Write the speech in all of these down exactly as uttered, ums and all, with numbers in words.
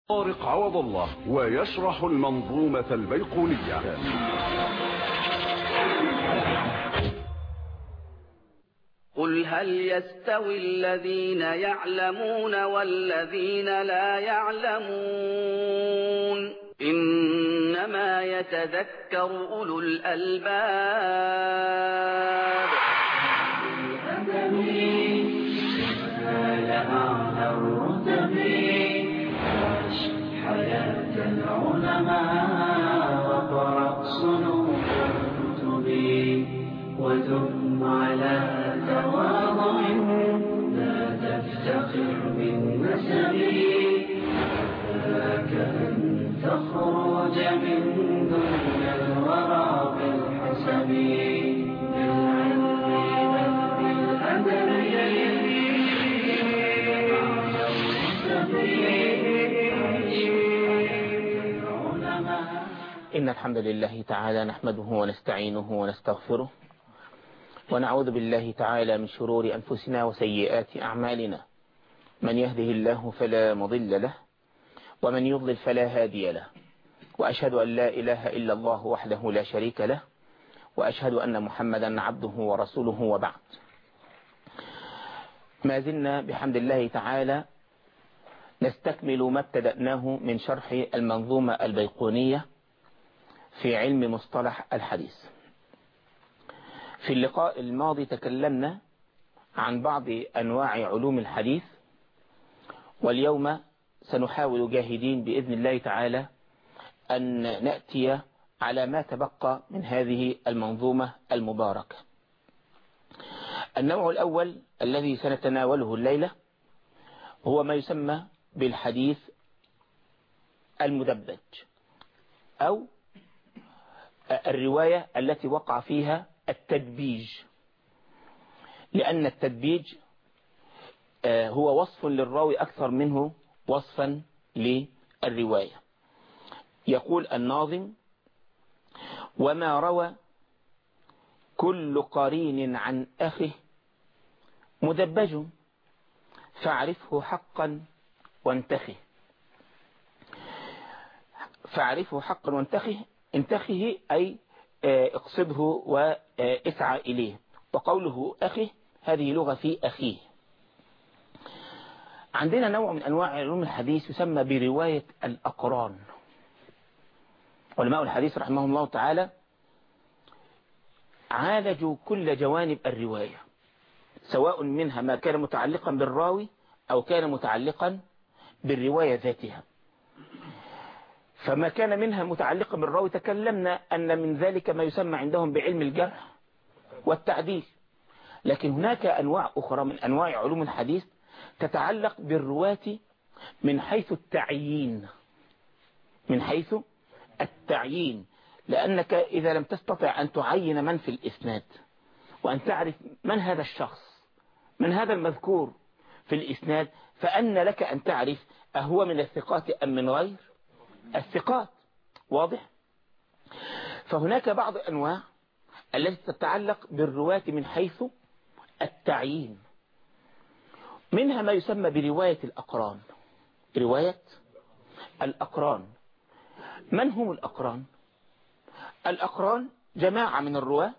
طارق عوض الله ويشرح المنظومة البيقونية. قل هل يستوي الذين يعلمون والذين لا يعلمون إنما يتذكر أولو الألباب. حياة العلماء وقرأ صنوف الكتب ودم على تواضع لا تفتخر بالنسب ذاك أن تخرج من دنيا الورى بالحسب بالعلم بل بالأدب إن الحمد لله تعالى نحمده ونستعينه ونستغفره ونعوذ بالله تعالى من شرور أنفسنا وسيئات أعمالنا. من يهده الله فلا مضل له ومن يضلل فلا هادي له، وأشهد أن لا إله إلا الله وحده لا شريك له، وأشهد أن محمدا عبده ورسوله، وبعد. ما زلنا بحمد الله تعالى نستكمل ما ابتدأناه من شرح المنظومة البيقونية في علم مصطلح الحديث. في اللقاء الماضي تكلمنا عن بعض أنواع علوم الحديث، واليوم سنحاول جاهدين بإذن الله تعالى أن نأتي على ما تبقى من هذه المنظومة المباركة. النوع الأول الذي سنتناوله الليلة هو ما يسمى بالحديث المدبج، أو الرواية التي وقع فيها التدبيج، لأن التدبيج هو وصف للراوي أكثر منه وصفا للرواية. يقول الناظم: وما روى كل قرين عن أخه مدبج فاعرفه حقا وانتخه. فاعرفه حقا وانتخه، انتخه أي اقصده واسعى إليه. وقوله أخيه هذه لغة في أخيه. عندنا نوع من أنواع علوم الحديث يسمى برواية الأقران. علماء الحديث رحمهم الله تعالى عالجوا كل جوانب الرواية، سواء منها ما كان متعلقا بالراوي أو كان متعلقا بالرواية ذاتها. فما كان منها متعلقا بالراوي تكلمنا أن من ذلك ما يسمى عندهم بعلم الجرح والتعديل. لكن هناك أنواع أخرى من أنواع علوم الحديث تتعلق بالرواة من حيث التعيين، من حيث التعيين لأنك إذا لم تستطع أن تعين من في الإسناد وأن تعرف من هذا الشخص، من هذا المذكور في الإسناد، فأن لك أن تعرف أهو من الثقات أم من غير الثقات. واضح؟ فهناك بعض أنواع التي تتعلق بالرواة من حيث التعيين، منها ما يسمى برواية الأقران. رواية الأقران، من هم الأقران؟ الأقران جماعة من الرواة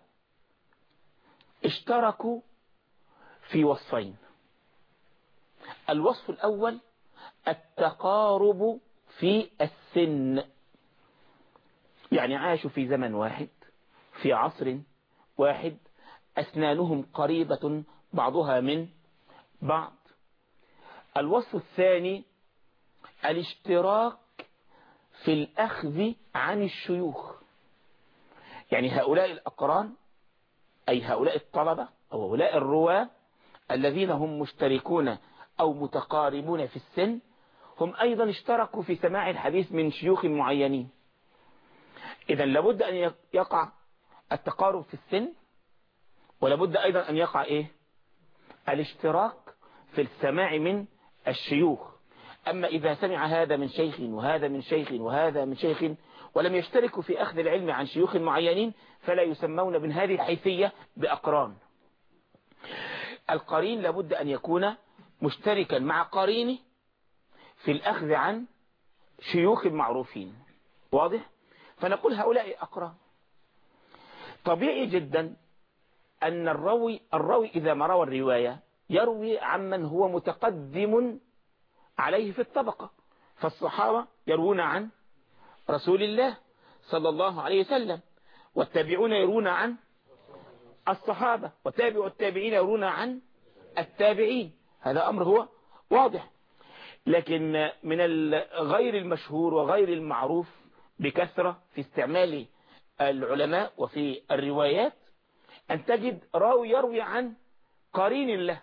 اشتركوا في وصفين. الوصف الأول التقارب في السن، يعني عاشوا في زمن واحد في عصر واحد، أسنانهم قريبة بعضها من بعض. الوصف الثاني الاشتراك في الأخذ عن الشيوخ، يعني هؤلاء الأقران أي هؤلاء الطلبة أو هؤلاء الرواة الذين هم مشتركون أو متقاربون في السن، هم أيضا اشتركوا في سماع الحديث من شيوخ معينين. إذن لابد أن يقع التقارب في السن، ولابد أيضا أن يقع إيه؟ الاشتراك في السماع من الشيوخ. أما إذا سمع هذا من شيخ وهذا من شيخ وهذا من شيخ ولم يشتركوا في أخذ العلم عن شيوخ معينين فلا يسمون من هذه الحيثية بأقران. القرين لابد أن يكون مشتركا مع قرينه في الأخذ عن شيوخ معروفين. واضح؟ فنقول هؤلاء أقران. طبيعي جدا أن الراوي الراوي إذا ما روى الرواية يروي عمن هو متقدم عليه في الطبقة. فالصحابة يروون عن رسول الله صلى الله عليه وسلم، والتابعون يروون عن الصحابة، وتابع التابعين يروون عن التابعين. هذا أمر هو واضح. لكن من غير المشهور وغير المعروف بكثرة في استعمال العلماء وفي الروايات أن تجد راوي يروي عن قرين له،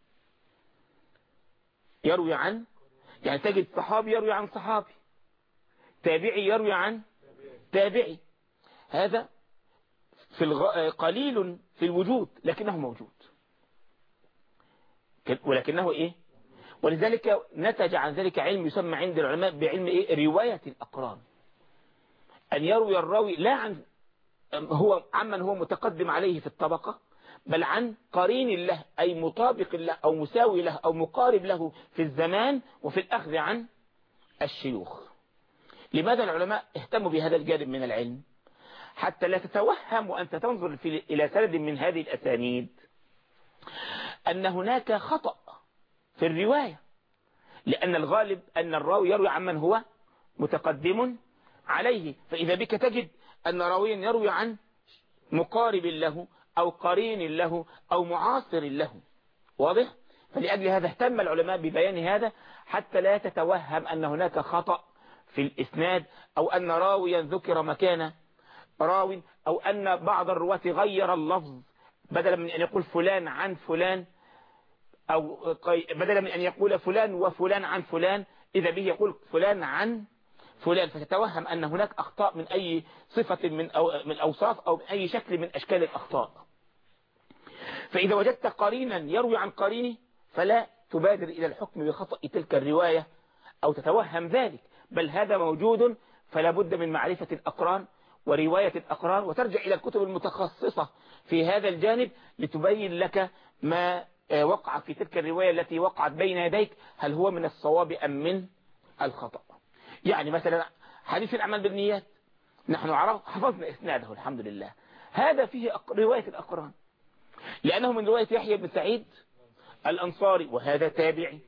يروي عن يعني تجد صحابي يروي عن صحابي، تابعي يروي عن تابعي. هذا في الغ... قليل في الوجود لكنه موجود، ولكنه إيه؟ ولذلك نتج عن ذلك علم يسمى عند العلماء بعلم إيه؟ رواية الأقران. أن يروي الراوي لا عن هو عمن هو متقدم عليه في الطبقة، بل عن قرين له، أي مطابق له أو مساوي له أو مقارب له في الزمان وفي الأخذ عن الشيوخ. لماذا العلماء اهتموا بهذا الجانب من العلم؟ حتى لا تتوهم وأنت تنظر في إلى سند من هذه الأسانيد أن هناك خطأ في الرواية، لأن الغالب أن الراوي يروي عمن هو متقدم عليه. فإذا بك تجد أن راويا يروي عن مقارب له أو قرين له أو معاصر له. واضح؟ فلأجل هذا اهتم العلماء ببيان هذا حتى لا تتوهم أن هناك خطأ في الإسناد، أو أن راويا ذكر مكان راو، أو أن بعض الرواة غير اللفظ بدلا من أن يقول فلان عن فلان، أو بدلا من أن يقول فلان وفلان عن فلان إذا به يقول فلان عن فلان، فتتوهم أن هناك أخطاء من أي صفة من أو من أوصاف أو من أي شكل من أشكال الأخطاء. فإذا وجدت قرينا يروي عن قرينه فلا تبادر إلى الحكم بخطأ تلك الرواية أو تتوهم ذلك، بل هذا موجود. فلا بد من معرفة الأقران ورواية الأقران، وترجع إلى الكتب المتخصصة في هذا الجانب لتبين لك ما وقع في تلك الرواية التي وقعت بين يديك، هل هو من الصواب أم من الخطأ. يعني مثلا حديث الأعمال بالنيات نحن حفظنا إسناده الحمد لله، هذا فيه رواية الأقران، لأنه من رواية يحيى بن سعيد الأنصاري وهذا تابعي،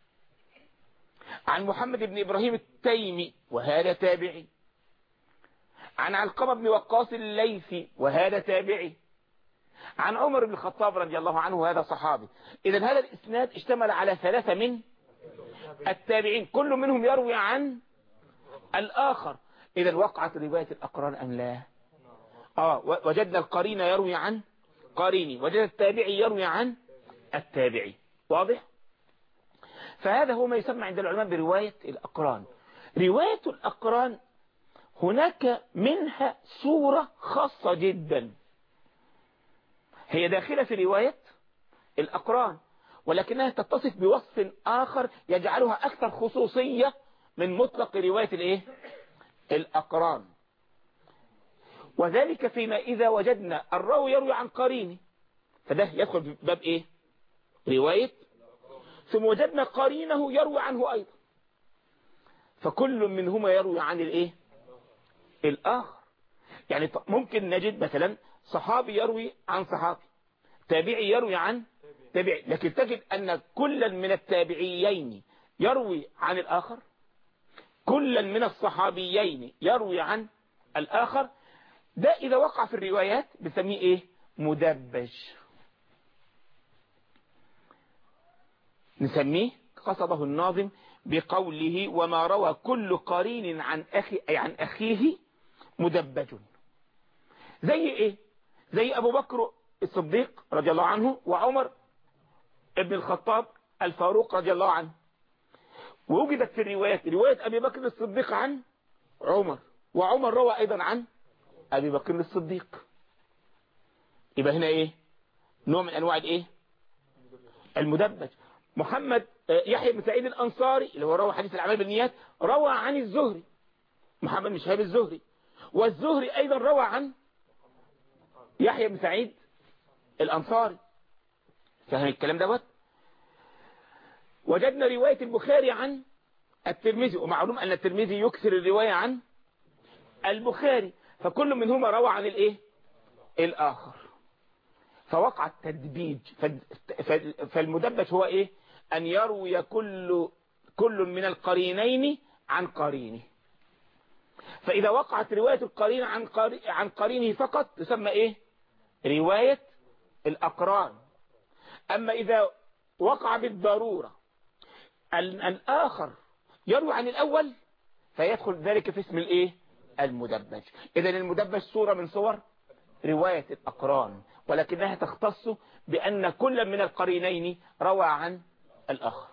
عن محمد بن إبراهيم التيمي وهذا تابعي، عن علقمة بن وقاص الليثي وهذا تابعي، عن عمر بن الخطاب رضي الله عنه وهذا صحابي. إذن هذا الإسناد اشتمل على ثلاثة من التابعين، كل منهم يروي عن الآخر. إذن وقعت رواية الأقران أم لا؟ آه وجدنا القرين يروي عن قريني، وجدنا التابعي يروي عن التابعي. واضح؟ فهذا هو ما يسمى عند العلماء برواية الأقران. رواية الأقران هناك منها صورة خاصة جدا هي داخلة في رواية الأقران، ولكنها تتصف بوصف آخر يجعلها أكثر خصوصية من مطلق رواية الإيه؟ الأقران. وذلك فيما إذا وجدنا الراوي يروي عن قرينه فده يدخل في باب إيه؟ رواية. ثم وجدنا قرينه يروي عنه أيضا، فكل منهما يروي عن الإيه؟ الآخر. يعني ممكن نجد مثلا صحابي يروي عن صحابي، تابعي يروي عن تابعي، لكن تجد أن كلا من التابعيين يروي عن الآخر، كلا من الصحابيين يروي عن الآخر. ده إذا وقع في الروايات بنسميه إيه؟ مدبج. نسميه قصده الناظم بقوله وما روى كل قرين عن أخي أي عن أخيه مدبج. زي إيه؟ زي أبو بكر الصديق رضي الله عنه وعمر ابن الخطاب الفاروق رضي الله عنه، ووجدت في الروايات رواية أبي بكر الصديق عن عمر، وعمر روى أيضا عن أبي بكر الصديق. يبقى هنا إيه؟ نوع من أنواع الإيه؟ المدبج. محمد يحيى بن سعيد الأنصاري اللي هو روى حديث الأعمال بالنيات روى عن الزهري، محمد بن شهاب الزهري، والزهري أيضا روى عن يحيى بن سعيد الأنصاري. فهم الكلام دوت. وجدنا رواية البخاري عن الترمذي، ومعلوم أن الترمذي يكثر الرواية عن البخاري، فكل منهما روى عن الإيه الآخر، فوقع التدبيج. فالمدبج هو إيه؟ أن يروي كل كل من القرينين عن قرينه. فإذا وقعت رواية القرين عن عن قرينه فقط تسمى إيه؟ رواية الأقران. أما إذا وقع بالضرورة الآخر يروي عن الأول فيدخل ذلك في اسم الإيه؟ المدبج. إذن المدبج صورة من صور رواية الأقران، ولكنها تختص بأن كل من القرينين روى عن الآخر.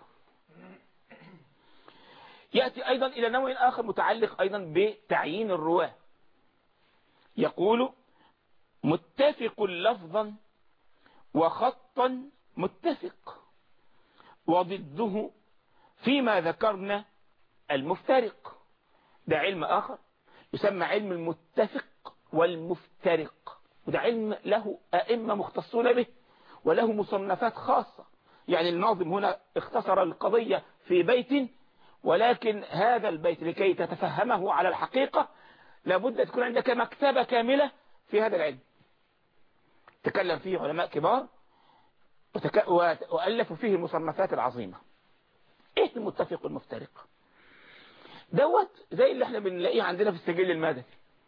يأتي أيضا إلى نوع آخر متعلق أيضا بتعيين الرواة، يقول متفق لفظا وخطا متفق، وضده فيما ذكرنا المفترق. ده علم آخر يسمى علم المتفق والمفترق، وده علم له أئمة مختصون به وله مصنفات خاصة. يعني الناظم هنا اختصر القضية في بيت، ولكن هذا البيت لكي تتفهمه على الحقيقة لابد تكون عندك مكتبة كاملة في هذا العلم. تكلم فيه علماء كبار وتك... وألفوا فيه المصنفات العظيمة. ايه المتفق والمفترق دوت؟ زي اللي احنا بنلاقيه عندنا في السجل المدني.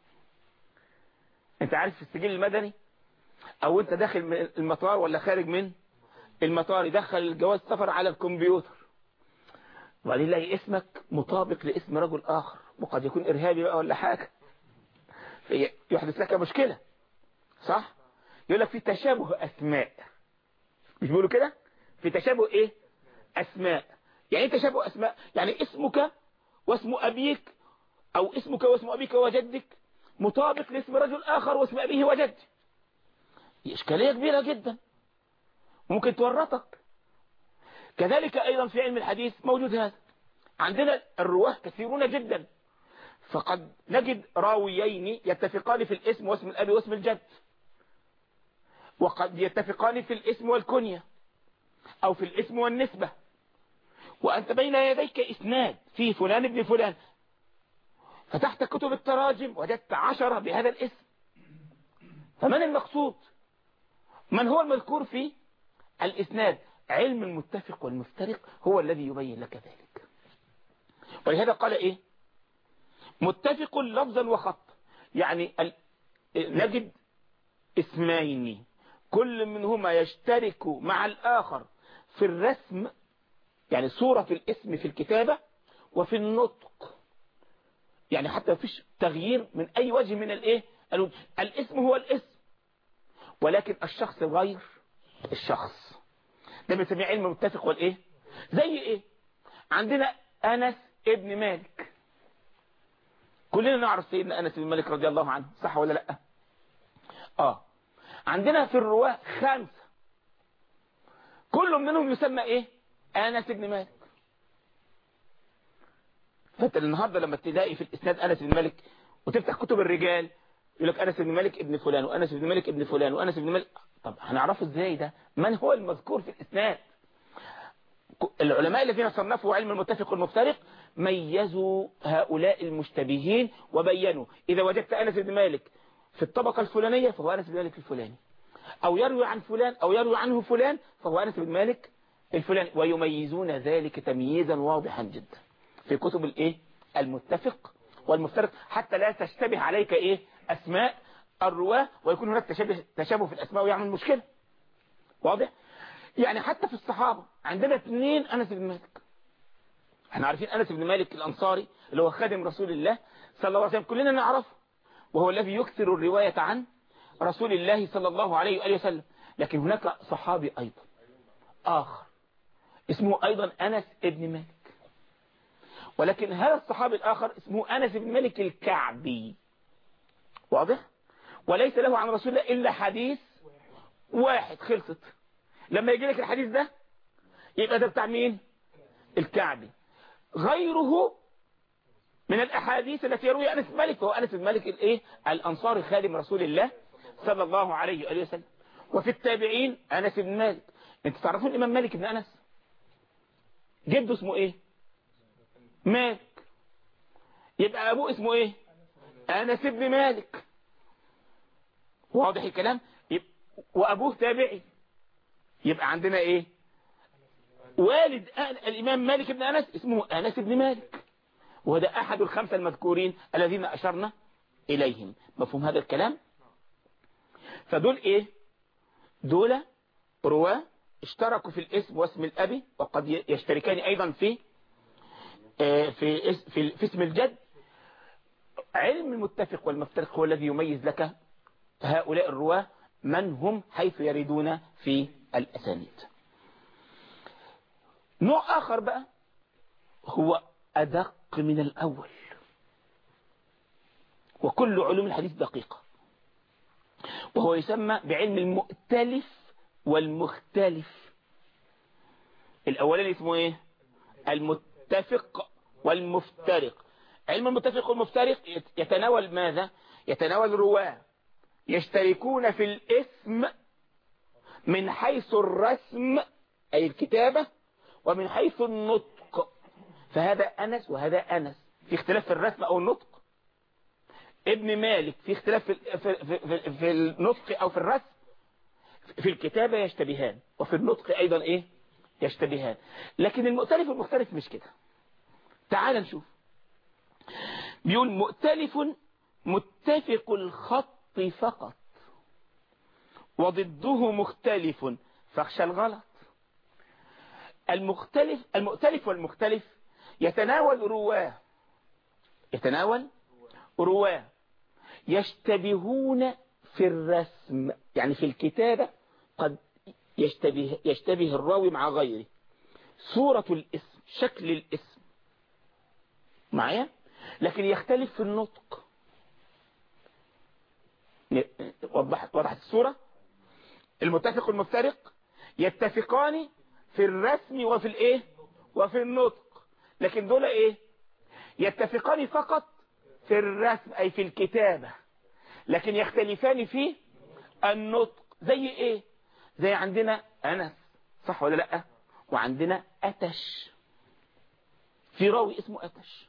انت عارف في السجل المدني او انت داخل من المطار ولا خارج من المطار يدخل الجواز سفر على الكمبيوتر، وبعدين يلاقي اسمك مطابق لاسم رجل آخر، وقد يكون إرهابي بقى ولا حاجة، يحدث لك مشكلة، صح؟ يقول لك في تشابه أسماء، مش بيقولوا كده؟ في تشابه إيه؟ أسماء. يعني إيه تشابه أسماء؟ يعني اسمك واسم أبيك أو اسمك واسم أبيك وجدك مطابق لاسم رجل آخر واسم أبيه وجده. إشكالية كبيرة جدا ممكن تورطك. كذلك أيضا في علم الحديث موجود هذا. عندنا الرواه كثيرون جدا، فقد نجد راويين يتفقان في الاسم واسم الأب واسم الجد، وقد يتفقان في الاسم والكنية أو في الاسم والنسبة، وأنت بين يديك إسناد فيه فلان ابن فلان، فتحت كتب التراجم وجدت عشرة بهذا الاسم. فمن المقصود؟ من هو المذكور في الإسناد؟ علم المتفق والمفترق هو الذي يبين لك ذلك. ولهذا قال إيه؟ متفق لفظا وخط. يعني ال... نجد اسمين كل منهما يشترك مع الآخر في الرسم، يعني صورة الاسم في الكتابة وفي النطق، يعني حتى مفيش تغيير من أي وجه من الإيه؟ الاسم هو الاسم، ولكن الشخص غير الشخص. ده بنسميه علم المتفق والإيه؟ زي إيه؟ عندنا أنس ابن مالك، كلنا نعرف سيدنا أنس بن مالك رضي الله عنه، صح ولا لأ؟ آه عندنا في الرواة خمسة كل منهم يسمى إيه؟ أنس بن مالك. فأنت النهاردة لما تلاقي في الإسناد أنس بن مالك وتفتح كتب الرجال يقول لك أنس بن مالك ابن فلان وأنس بن مالك ابن فلان وأنس بن مالك، طب هنعرفه إزاي ده؟ من هو المذكور في الإسناد؟ العلماء الذين صنفوا علم المتفق والمفترق ميزوا هؤلاء المشتبهين وبينوا إذا وجدت أنس بن مالك في الطبقة الفلانية فهو أنس بن مالك الفلاني، أو يروي عن فلان أو يروي عنه فلان فهو أنس بن مالك الفلاني، ويميزون ذلك تمييزا واضحا جدا في كتب الإيه؟ المتفق والمفترق، حتى لا تشتبه عليك إيه؟ أسماء الرواة ويكون هناك تشابه تشابه في الأسماء ويعمل مشكلة. واضح؟ يعني حتى في الصحابة عندنا اثنين أنس بن مالك. احنا عارفين أنس بن مالك الأنصاري اللي هو خادم رسول الله صلى الله عليه وسلم، كلنا نعرفه، وهو الذي يكثر الرواية عن رسول الله صلى الله عليه وآله وسلم. لكن هناك صحابي أيضا آخر اسمه أيضا أنس بن مالك، ولكن هذا الصحابي الآخر اسمه أنس بن مالك الكعبي. واضح؟ وليس له عن رسول الله إلا حديث واحد، خلصت. لما يجي لك الحديث ده يبقى ده بتاع مين؟ الكعبي. غيره من الأحاديث التي يروي أنس بن مالك فهو أنس بن مالك الإيه؟ الأنصاري خادم رسول الله صلى الله عليه وآله وسلم. وفي التابعين أنس بن مالك. أنت تعرفون الإمام مالك بن أنس؟ جده اسمه إيه؟ مالك، يبقى أبوه اسمه إيه؟ أنس بن مالك. واضح الكلام؟ وأبوه تابعي، يبقى عندنا إيه؟ والد الإمام مالك بن أنس اسمه أنس بن مالك، وهذا أحد الخمسة المذكورين الذين أشرنا إليهم. مفهوم هذا الكلام؟ فدول إيه؟ دول رواه اشتركوا في الاسم واسم الأب، وقد يشتركان أيضا في في في, في اسم الجد. علم المتفق والمفترق هو الذي يميز لك هؤلاء الرواه من هم حيث يردون في الأسانيد. نوع آخر بقى هو أدق من الأول، وكل علوم الحديث دقيقة، وهو يسمى بعلم المؤتلف والمختلف. الأولاني اسمه إيه؟ المتفق والمفترق. علم المتفق والمفترق يتناول ماذا؟ يتناول رواه يشتركون في الاسم من حيث الرسم أي الكتابة، ومن حيث النطق، فهذا أنس وهذا أنس، في اختلاف في الرسم أو النطق. ابن مالك في اختلاف في, في, في, في النطق أو في الرسم. في الكتابة يشتبهان، وفي النطق أيضا إيه؟ يشتبهان. لكن المؤتلف والمختلف مش كده. تعال نشوف. بيقول مؤتلف متفق الخط فقط، وضده مختلف فاخشى الغلط. المختلف المؤتلف والمختلف يتناول رواه يتناول رواه يشتبهون في الرسم، يعني في الكتابة قد يشتبه يشتبه الراوي مع غيره، صورة الاسم، شكل الاسم معايا، لكن يختلف في النطق. وضحت وضحت الصورة. المتفق والمفترق يتفقان في الرسم وفي الايه وفي النطق، لكن دول ايه؟ يتفقان فقط في الرسم اي في الكتابة، لكن يختلفان في النطق. زي ايه؟ زي عندنا أنس، صح ولا لا؟ وعندنا أتش، في راوي اسمه أتش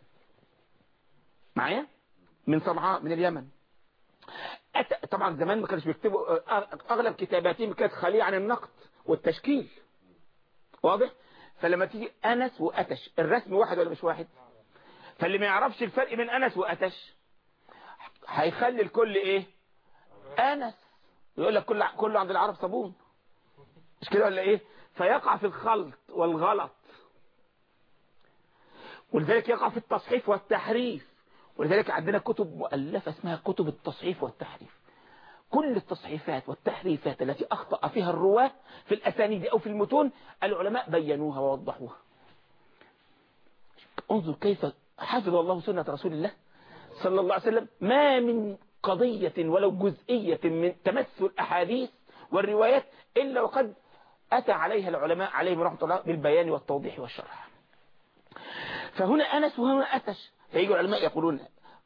معايا من صنعاء من اليمن. أت... طبعا زمان ما كانش بيكتبوا، اغلب كتاباتهم كانت خالية عن النقد والتشكيل، واضح؟ فلما تيجي أنس وأتش الرسم واحد ولا مش واحد؟ فاللي ما يعرفش الفرق بين أنس وأتش هيخلي الكل ايه؟ أنس، يقول لك كل كله عند العرب صابون، مش كده ولا ايه؟ فيقع في الخلط والغلط، ولذلك يقع في التصحيف والتحريف. ولذلك عندنا كتب مؤلفة اسمها كتب التصحيف والتحريف. كل التصحيفات والتحريفات التي أخطأ فيها الرواة في الأسانيد أو في المتون العلماء بينوها ووضحوها. انظر كيف حفظ الله سنة رسول الله صلى الله عليه وسلم. ما من قضية ولو جزئية من تمس الأحاديث والروايات إلا وقد أتى عليها العلماء عليهم رحمة الله بالبيان والتوضيح والشرح. فهنا أنس وهنا أتش، فيجوا العلماء يقولون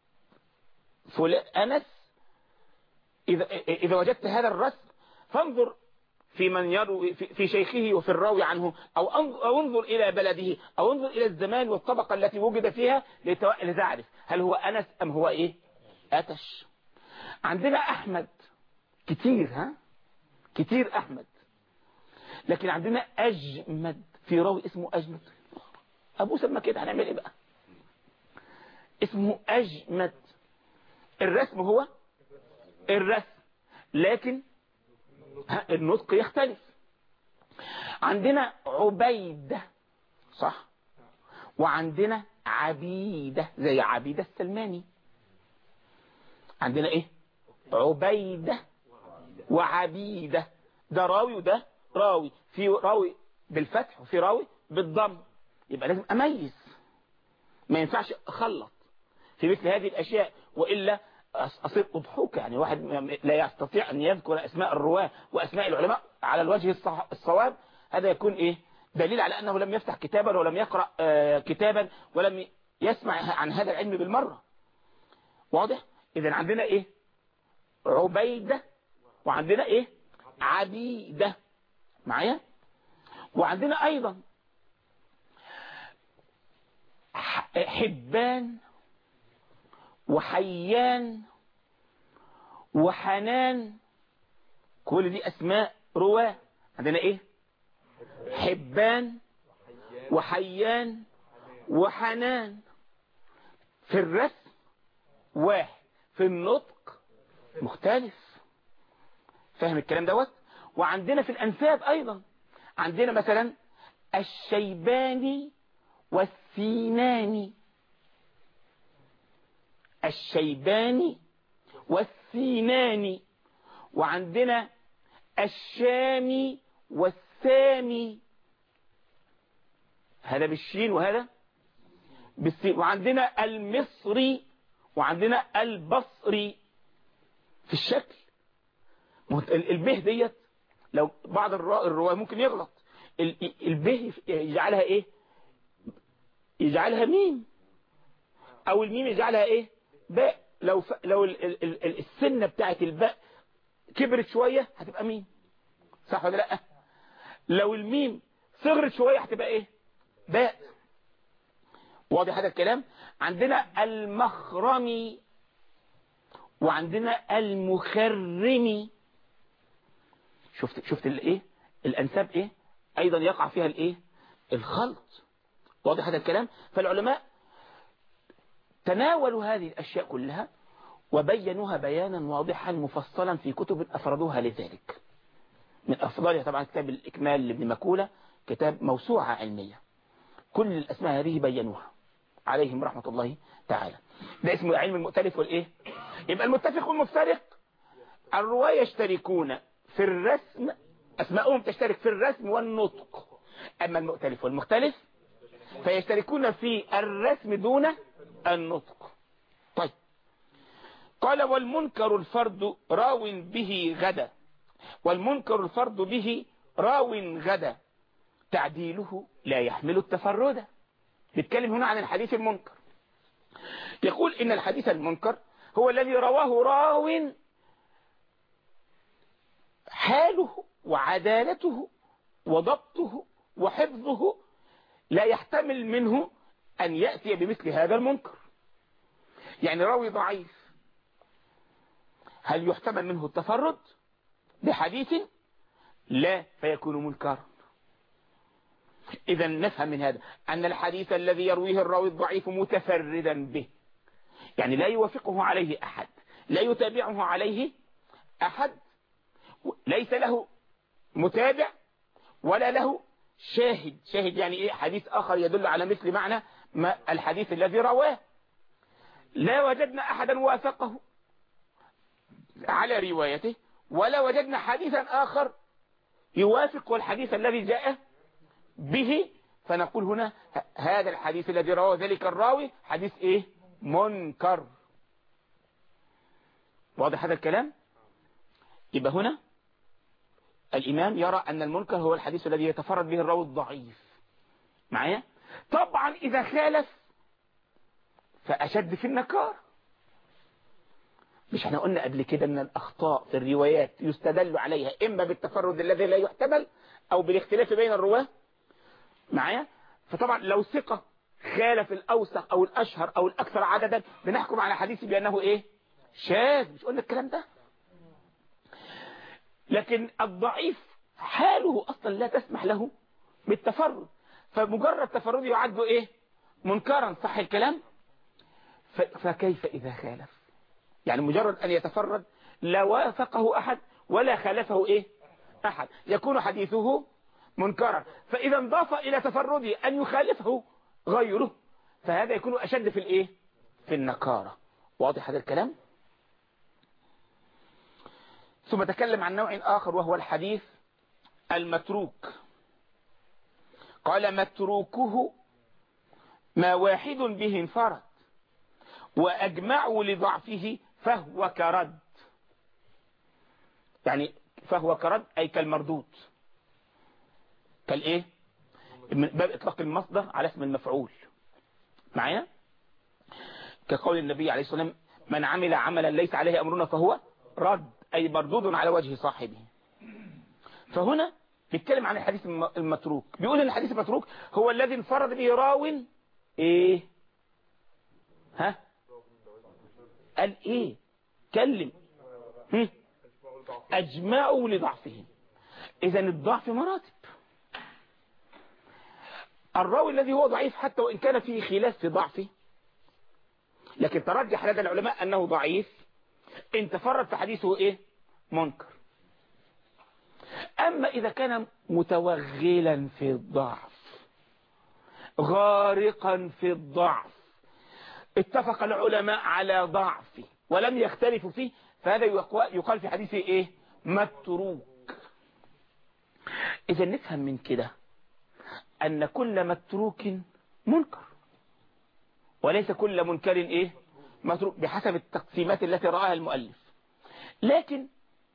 أنس إذا, إذا وجدت هذا الرسم فانظر في من يروي في شيخه وفي الراوي عنه، أو انظر إلى بلده، أو انظر إلى الزمان والطبقة التي وجد فيها لتعرف هل هو أنس أم هو إيه؟ أتش. عندنا أحمد كتير، ها كتير أحمد، لكن عندنا أجمد، في راوي اسمه أجمد. أبوه سمى كده، هنعمل إيه بقى؟ اسمه أجمد. الرسم هو الرسم، لكن النطق يختلف. عندنا عبيدة، صح، وعندنا عبيدة زي عبيدة السلماني. عندنا ايه؟ عبيدة وعبيدة، ده راوي وده راوي، في راوي بالفتح وفي راوي بالضم، يبقى لازم اميز، ما ينفعش اخلط في مثل هذه الاشياء، وإلا أصير أضحوك. يعني واحد لا يستطيع أن يذكر أسماء الرواة وأسماء العلماء على الوجه الصواب، هذا يكون إيه؟ دليل على أنه لم يفتح كتابا ولم يقرأ كتابا ولم يسمع عن هذا العلم بالمرة. واضح؟ إذن عندنا إيه؟ عبيدة، وعندنا إيه؟ عبيدة معايا. وعندنا أيضا حبان وحيان وحنان، كل دي أسماء رواه. عندنا إيه؟ حبان وحيان وحنان. في الرسم واحد، في النطق مختلف. فاهم الكلام دوت؟ وعندنا في الأنساب أيضا، عندنا مثلا الشيباني والسيناني، الشيباني والسيناني. وعندنا الشامي والسامي، هذا بالشين وهذا بالسين. وعندنا المصري وعندنا البصري. في الشكل البه ديت، لو بعض الرواة ممكن يغلط، البه يجعلها ايه؟ يجعلها ميم، او الميم يجعلها ايه؟ باء. لو ف... لو ال... ال... ال... السنه بتاعت الباء كبرت شويه هتبقى ميم، صح ولا لا؟ لو الميم صغرت شويه هتبقى ايه؟ باء. واضح هذا الكلام؟ عندنا المخرمي وعندنا المخرمي. شفت شفت الايه؟ الانساب ايه؟ ايضا يقع فيها الايه؟ الخلط. واضح هذا الكلام؟ فالعلماء تناولوا هذه الاشياء كلها وبينوها بيانا واضحا مفصلا في كتب افردوها لذلك. من افضلها طبعا كتاب الاكمال لابن مكولة، كتاب موسوعة علمية، كل الاسماء هذه بينوها عليهم رحمة الله تعالى. ده اسمه علم المؤتلف والايه؟ يبقى المتفق والمفترق الرواة يشتركون في الرسم، اسماءهم تشترك في الرسم والنطق. اما المؤتلف والمختلف فيشتركون في الرسم دون النطق. طيب، قال والمنكر الفرد راو به غدا، والمنكر الفرد به راو غدا تعديله لا يحمل التفرد. بيتكلم هنا عن الحديث المنكر. يقول إن الحديث المنكر هو الذي رواه راو حاله وعدالته وضبطه وحفظه لا يحتمل منه أن يأتي بمثل هذا المنكر. يعني راوي ضعيف، هل يحتمل منه التفرد بحديث؟ لا، فيكون منكرا. إذا نفهم من هذا أن الحديث الذي يرويه الراوي الضعيف متفردا به، يعني لا يوافقه عليه أحد، لا يتابعه عليه أحد، ليس له متابع ولا له شاهد. شاهد يعني إيه؟ حديث آخر يدل على مثل معنى ما الحديث الذي رواه. لا وجدنا أحدا وافقه على روايته، ولا وجدنا حديثا آخر يوافق الحديث الذي جاء به، فنقول هنا هذا الحديث الذي رواه ذلك الراوي حديث ايه؟ منكر. واضح هذا الكلام؟ يبقى هنا الإمام يرى أن المنكر هو الحديث الذي يتفرد به الراوي الضعيف. معايا؟ طبعا إذا خالف فأشد في النكار. مش احنا قلنا قبل كده ان الأخطاء في الروايات يستدل عليها إما بالتفرد الذي لا يحتمل أو بالاختلاف بين الرواة. معايا؟ فطبعا لو ثقة خالف الأوثق أو الأشهر أو الأكثر عددا بنحكم على حديثه بأنه إيه؟ شاذ. مش قلنا الكلام ده؟ لكن الضعيف حاله أصلا لا تسمح له بالتفرد، فمجرد تفرده يعد إيه؟ منكرا. صح الكلام؟ فكيف إذا خالف؟ يعني مجرد أن يتفرد لا وافقه أحد ولا خالفه إيه؟ أحد، يكون حديثه منكرا. فإذا انضاف إلى تفرده أن يخالفه غيره فهذا يكون أشد في الإيه؟ في النكارة. واضح هذا الكلام؟ ثم تكلم عن نوع آخر وهو الحديث المتروك. قال متروكه ما واحد به انفرد وأجمعوا لضعفه فهو كرد. يعني فهو كرد أي كالمردود، كالإيه؟ من باب إطلاق المصدر على اسم المفعول. معايا؟ كقول النبي عليه الصلاة والسلام من عمل عملا ليس عليه أمرنا فهو رد، أي مردود على وجه صاحبه. فهنا بيتكلم عن الحديث المتروك، بيقول ان الحديث المتروك هو الذي انفرد به راو ايه ها قال ايه؟ كلم. هم؟ اجمعوا لضعفه. اذا الضعف مراتب. الراوي الذي هو ضعيف حتى وان كان فيه خلاف في ضعفه، لكن ترجح لدى العلماء انه ضعيف، ان تفرد في حديثه ايه؟ منكر. اما اذا كان متوغلا في الضعف، غارقا في الضعف، اتفق العلماء على ضعفه ولم يختلفوا فيه، فهذا يقال في حديثه ايه؟ متروك. اذا نفهم من كده ان كل متروك منكر، وليس كل منكر ايه؟ متروك، بحسب التقسيمات التي رآها المؤلف. لكن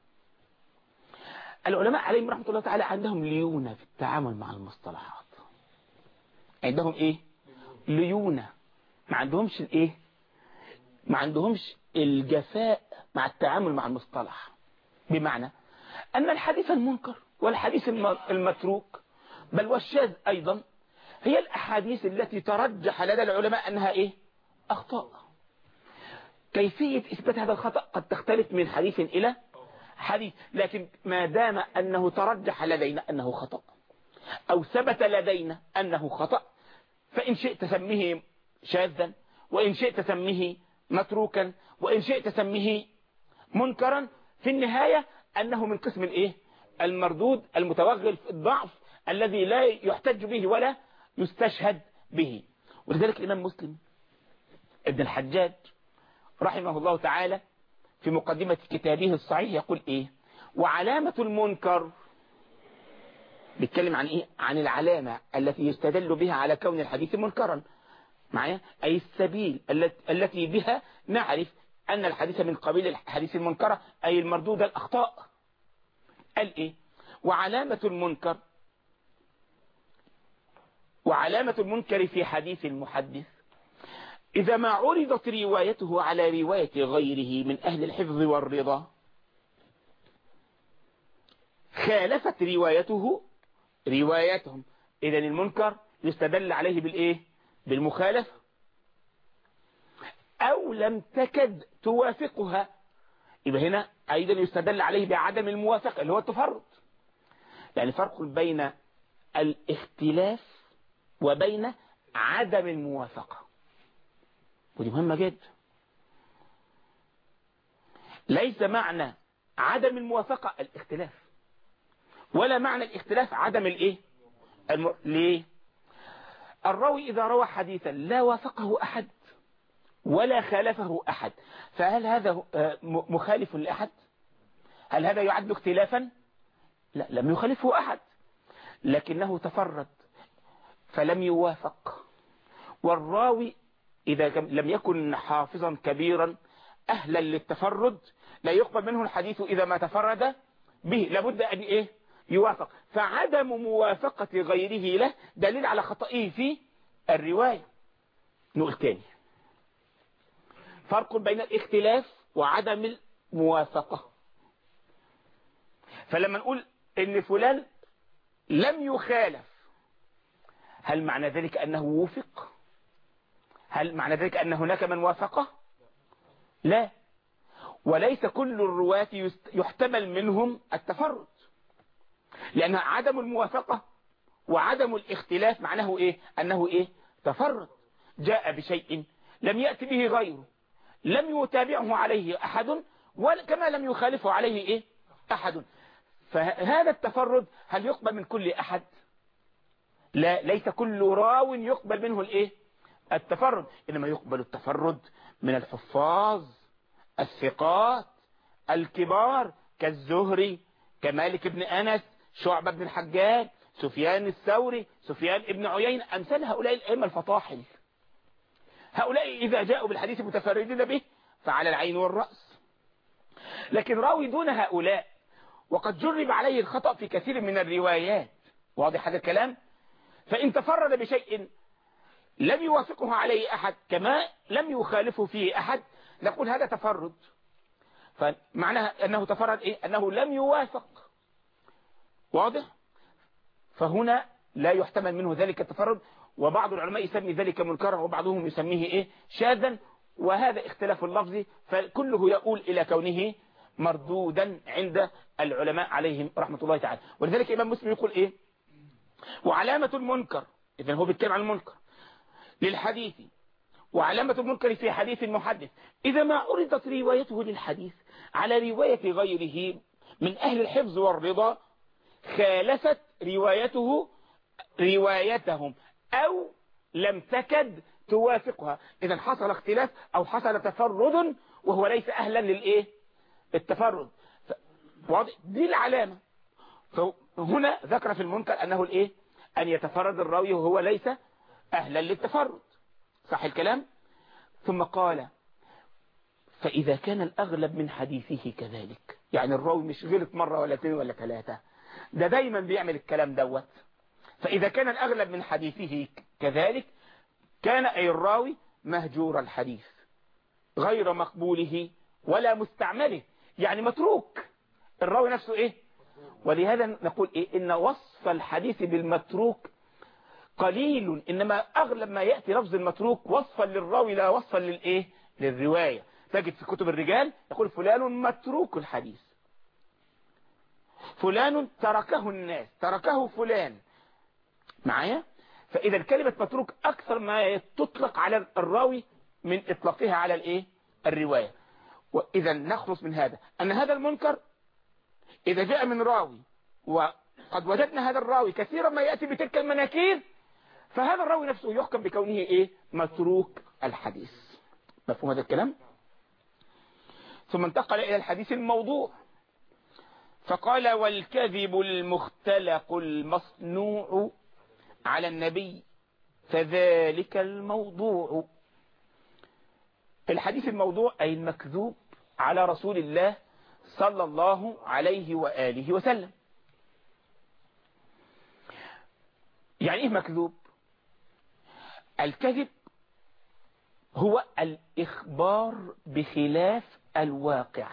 العلماء عليهم رحمة الله تعالى عندهم ليونة في التعامل مع المصطلحات. عندهم ايه؟ ليونة. ما عندهمش الايه؟ ما عندهمش الجفاء مع التعامل مع المصطلح. بمعنى ان الحديث المنكر والحديث المتروك بل والشاذ ايضا هي الاحاديث التي ترجح لدى العلماء انها ايه؟ اخطاء. كيفية اثبات هذا الخطأ قد تختلف من حديث الى حديث، لكن ما دام انه ترجح لدينا انه خطأ او ثبت لدينا انه خطأ، فان شئت سميه شاذا، وان شئت سميه متروكا، وان شئت سميه منكرا، في النهاية انه من قسم الايه؟ المردود المتوغل في الضعف الذي لا يحتج به ولا يستشهد به. ولذلك الامام مسلم ابن الحجاج رحمه الله تعالى في مقدمة كتابه الصحيح يقول ايه؟ وعلامة المنكر، بيتكلم عن ايه؟ عن العلامة التي يستدل بها على كون الحديث منكرا معايا، اي السبيل التي بها نعرف ان الحديث من قبيل الحديث المنكرة، اي المردود الاخطاء. قال ايه؟ وعلامة المنكر وعلامة المنكر في حديث المحدث إذا ما عرضت روايته على رواية غيره من أهل الحفظ والرضا، خالفت روايته روايتهم. إذا المنكر يستدل عليه بالإيه؟ بالمخالفة. أو لم تكد توافقها، يبقى هنا أيضا يستدل عليه بعدم الموافقة اللي هو التفرد. يعني فرق بين الاختلاف وبين عدم الموافقة، ودي مهمة جدا. ليس معنى عدم الموافقة الاختلاف، ولا معنى الاختلاف عدم الايه؟ الم... ليه؟ الراوي إذا روى حديثا لا وافقه أحد ولا خالفه أحد، فهل هذا مخالف لأحد؟ هل هذا يعد اختلافا؟ لا، لم يخالفه أحد، لكنه تفرد فلم يوافق. والراوي إذا لم يكن حافظا كبيرا أهلا للتفرد لا يقبل منه الحديث إذا ما تفرد به، لابد أن إيه؟ يوافق. فعدم موافقة غيره له دليل على خطئه في الرواية. نقول تاني، فرق بين الاختلاف وعدم الموافقة. فلما نقول إن فلان لم يخالف، هل معنى ذلك أنه وفق؟ هل معنى ذلك أن هناك من وافقه؟ لا، وليس كل الرواة يحتمل منهم التفرد، لأن عدم الموافقة وعدم الاختلاف معناه إيه؟ أنه إيه؟ تفرد، جاء بشيء لم يأتي به غيره، لم يتابعه عليه أحد، وكما لم يخالفه عليه إيه؟ أحد. فهذا التفرد هل يقبل من كل أحد؟ لا، ليس كل راو يقبل منه الإيه؟ التفرد، إنما يقبل التفرد من الحفاظ الثقات الكبار كالزهري، كمالك بن أنس، شعبة بن الحجاج، سفيان الثوري، سفيان ابن عيينة، أمثال هؤلاء الأئمة الفطاحل. هؤلاء إذا جاءوا بالحديث متفردين به فعلى العين والرأس. لكن راوي دون هؤلاء وقد جرب عليه الخطأ في كثير من الروايات، واضح هذا الكلام؟ فإن تفرد بشيء لم يوافقه عليه أحد كما لم يخالفه فيه أحد، نقول هذا تفرد. فمعناها أنه تفرد إيه؟ أنه لم يوافق، واضح؟ فهنا لا يحتمل منه ذلك التفرد، وبعض العلماء يسمي ذلك منكرا وبعضهم يسميه إيه؟ شاذا، وهذا اختلاف اللفظ، فكله يقول إلى كونه مردودا عند العلماء عليهم رحمة الله تعالى. ولذلك إمام مسلم يقول إيه؟ وعلامة المنكر، إذن هو بيتكلم عن المنكر للحديث، وعلامة المنكر في حديث المحدث إذا ما أردت روايته للحديث على رواية غيره من أهل الحفظ والرضا خالفت روايته روايتهم أو لم تكد توافقها. إذا حصل اختلاف أو حصل تفرد وهو ليس أهلا للإيه؟ التفرد. واضح؟ دي العلامة. فهنا ذكر في المنكر أنه الإيه؟ أن يتفرد الراوي وهو ليس أهلا للتفرد. صح الكلام؟ ثم قال فإذا كان الأغلب من حديثه كذلك، يعني الراوي مش غلط مرة ولا اثنين ولا ثلاثة، ده دايما بيعمل الكلام دوت. فإذا كان الأغلب من حديثه كذلك كان أي الراوي مهجور الحديث غير مقبوله ولا مستعمله، يعني متروك الراوي نفسه إيه. ولهذا نقول إيه؟ إن وصف الحديث بالمتروك قليل، إنما أغلب ما يأتي لفظ المتروك وصفا للراوي لا وصفا للإيه؟ للرواية. تجد في كتب الرجال يقول فلان متروك الحديث، فلان تركه الناس، تركه فلان معايا. فإذا كلمة متروك أكثر ما تطلق على الراوي من إطلاقها على الإيه؟ الرواية. وإذا نخلص من هذا أن هذا المنكر إذا جاء من راوي وقد وجدنا هذا الراوي كثيرا ما يأتي بتلك المناكير، فهذا الراوي نفسه يحكم بكونه إيه؟ متروك الحديث. مفهوم هذا الكلام؟ ثم انتقل إلى الحديث الموضوع فقال والكذب المختلق المصنوع على النبي فذلك الموضوع. الحديث الموضوع أي المكذوب على رسول الله صلى الله عليه وآله وسلم. يعني إيه مكذوب؟ الكذب هو الإخبار بخلاف الواقع.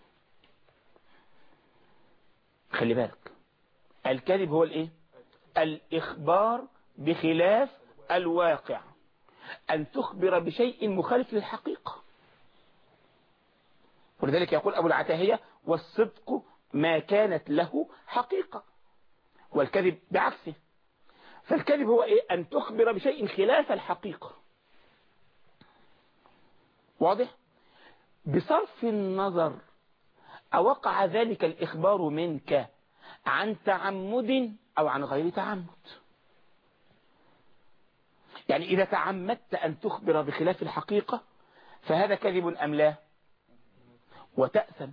خلي بالك، الكذب هو الإيه؟ الإخبار بخلاف الواقع، أن تخبر بشيء مخالف للحقيقة. ولذلك يقول أبو العتاهية والصدق ما كانت له حقيقة، والكذب بعكسه. فالكذب هو إيه؟ أن تخبر بشيء خلاف الحقيقة. واضح؟ بصرف النظر أوقع ذلك الإخبار منك عن تعمد أو عن غير تعمد. يعني إذا تعمدت أن تخبر بخلاف الحقيقة فهذا كذب أم لا؟ وتأثم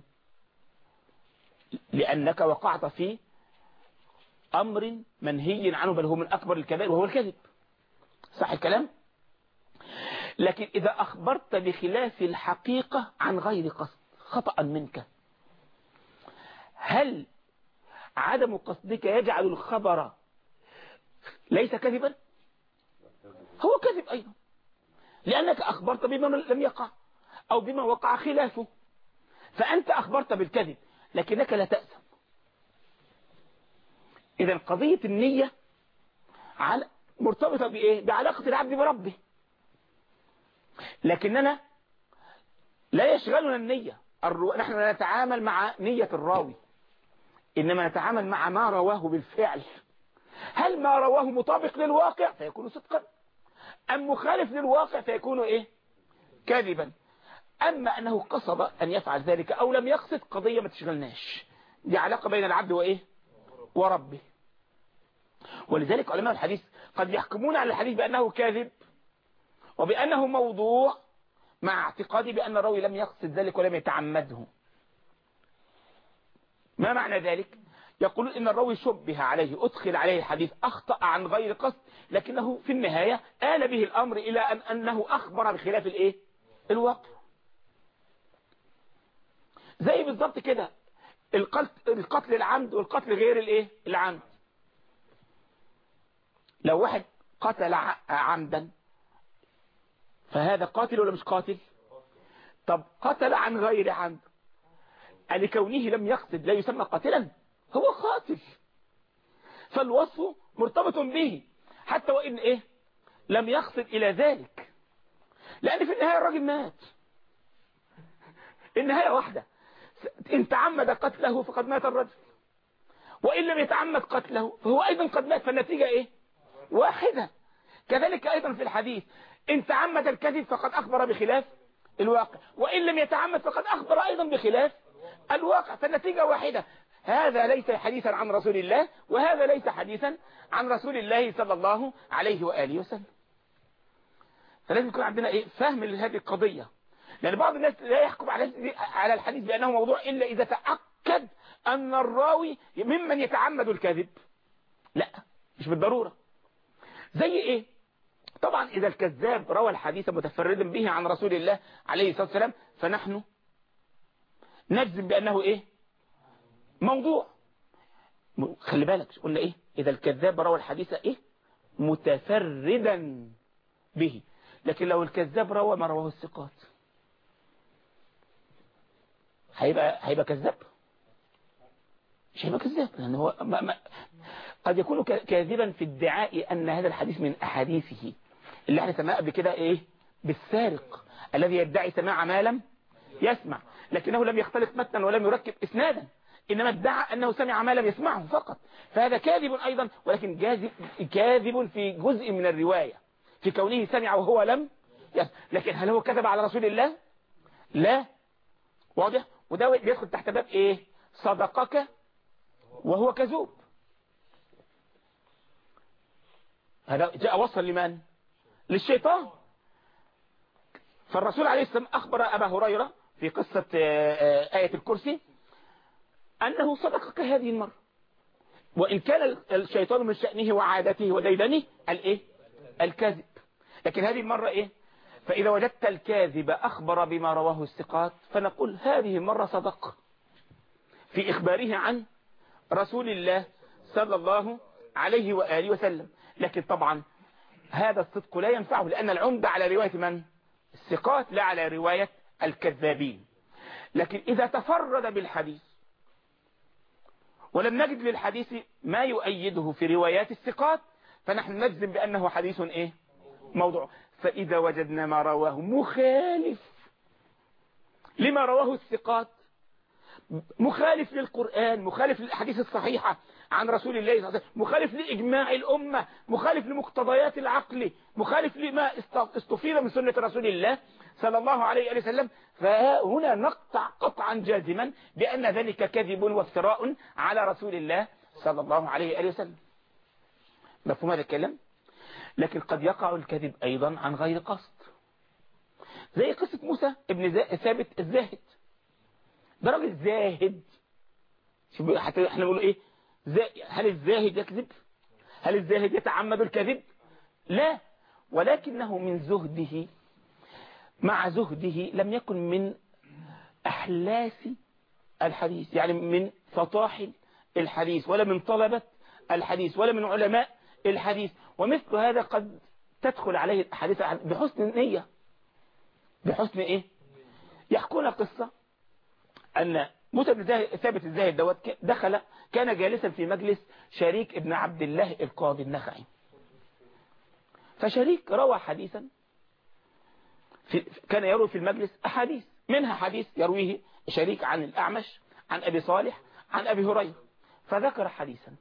لأنك وقعت في أمر منهي عنه، بل هو من أكبر الكبائر وهو الكذب. صح الكلام؟ لكن إذا أخبرت بخلاف الحقيقة عن غير قصد خطأ منك، هل عدم قصدك يجعل الخبر ليس كذبا؟ هو كذب أيضا، لأنك أخبرت بما لم يقع أو بما وقع خلافه، فأنت أخبرت بالكذب لكنك لا تأثم. إذا قضية النية على مرتبطة بإيه؟ بعلاقة العبد بربه، لكننا لا يشغلنا النية. الرو... نحن نتعامل مع نية الراوي، إنما نتعامل مع ما رواه بالفعل. هل ما رواه مطابق للواقع فيكون صدقا، أم مخالف للواقع فيكون إيه؟ كاذبا. أما أنه قصد أن يفعل ذلك أو لم يقصد قضية ما تشغلناش، دي علاقة بين العبد وإيه؟ وربه. ولذلك علماء الحديث قد يحكمون على الحديث بأنه كاذب وبأنه موضوع مع اعتقادي بأن الراوي لم يقصد ذلك ولم يتعمده. ما معنى ذلك؟ يقولون إن الراوي شبه عليه، أدخل عليه الحديث، أخطأ عن غير قصد، لكنه في النهاية آل به الأمر إلى أن أنه أخبر بخلاف الإيه؟ الواقع. زي بالضبط كده القتل العمد والقتل غير الإيه؟ العمد. لو واحد قتل عمدا فهذا قاتل ولا مش قاتل؟ طب قتل عن غير عمد لكونه لم يقصد لا يسمى قاتلا، هو قاتل. فالوصف مرتبط به حتى وإن إيه؟ لم يقصد إلى ذلك، لأن في النهاية الراجل مات. النهاية واحدة، إن تعمد قتله فقد مات الرجل، وإن لم يتعمد قتله فهو أيضا قد مات، فالنتيجة إيه؟ واحدة. كذلك أيضا في الحديث، إن تعمد الكذب فقد أخبر بخلاف الواقع، وإن لم يتعمد فقد أخبر أيضا بخلاف الواقع، فالنتيجة واحدة. هذا ليس حديثا عن رسول الله، وهذا ليس حديثا عن رسول الله صلى الله عليه وآله وسلم. فلازم يكون عندنا إيه؟ فهم لهذه القضية، لأن بعض الناس لا يحكم على الحديث بأنه موضوع إلا إذا تأكد أن الراوي ممن يتعمد الكذب. لا، مش بالضرورة. زي إيه؟ طبعا إذا الكذاب روى الحديث متفردا به عن رسول الله عليه الصلاة والسلام فنحن نجزم بأنه إيه؟ موضوع. خلي بالك قلنا إيه؟ إذا الكذاب روى الحديث إيه؟ متفردا به. لكن لو الكذاب روى ما رواه الثقات هيبقى هيبقى كذاب؟ مش هيبقى كذاب، لأن هو ما ما قد يكون كاذبا في ادعاء أن هذا الحديث من أحاديثه، اللي احنا سماه قبل كده إيه؟ بالسارق الذي يدعي سماع ما لم يسمع، لكنه لم يختلق متنا ولم يركب إسنادا، إنما ادعى أنه سمع ما لم يسمعه فقط، فهذا كاذب أيضا، ولكن كاذب في جزء من الرواية في كونه سمع وهو لم يسمع. لكن هل هو كذب على رسول الله؟ لا. واضح؟ وده بيدخل تحت باب إيه؟ صدقك وهو كذوب. هذا جاء وصل لمن؟ للشيطان. فالرسول عليه السلام أخبر أبا هريرة في قصة آية الكرسي أنه صدقك هذه المرة، وإن كان الشيطان من شأنه وعادته وديدنه الإيه؟ الكذب، لكن هذه المرة إيه؟ فإذا وجدت الكاذب أخبر بما رواه الثقات فنقول هذه المرة صدق في إخباره عن رسول الله صلى الله عليه وآله وسلم. لكن طبعا هذا الصدق لا ينفعه، لأن العمدة على رواية من؟ الثقات، لا على رواية الكذابين. لكن إذا تفرد بالحديث ولم نجد للحديث ما يؤيده في روايات الثقات فنحن نجزم بأنه حديث إيه؟ موضوع. فإذا وجدنا ما رواه مخالف لما رواه الثقات، مخالف للقرآن، مخالف للأحاديث الصحيحة عن رسول الله صلى الله عليه وسلم، مخالف لإجماع الأمة، مخالف لمقتضيات العقل، مخالف لما استفيد من سنة رسول الله صلى الله عليه وسلم، فهنا نقطع قطعا جازما بأن ذلك كذب وافتراء على رسول الله صلى الله عليه وسلم. مفهوم هذا الكلام؟ لكن قد يقع الكذب أيضا عن غير قصد، زي قصة موسى ابن ثابت الزاهد. ده راجل زاهد، حتى احنا نقول ايه؟ هل الزاهد يكذب؟ هل الزاهد يتعمد الكذب؟ لا، ولكنه من زهده، مع زهده لم يكن من أحلاس الحديث، يعني من فطاحل الحديث، ولا من طلبة الحديث، ولا من علماء الحديث. ومثل هذا قد تدخل عليه الحديث بحسن النية. بحسن ايه؟ يحكون قصة أن موسى بن ثابت الزاهد دوت دخل، كان جالسا في مجلس شريك ابن عبد الله القاضي النخعي. فشريك روى حديثا، في كان يروي في المجلس أحاديث، منها حديث يرويه شريك عن الأعمش عن أبي صالح عن أبي هريرة، فذكر حديثا.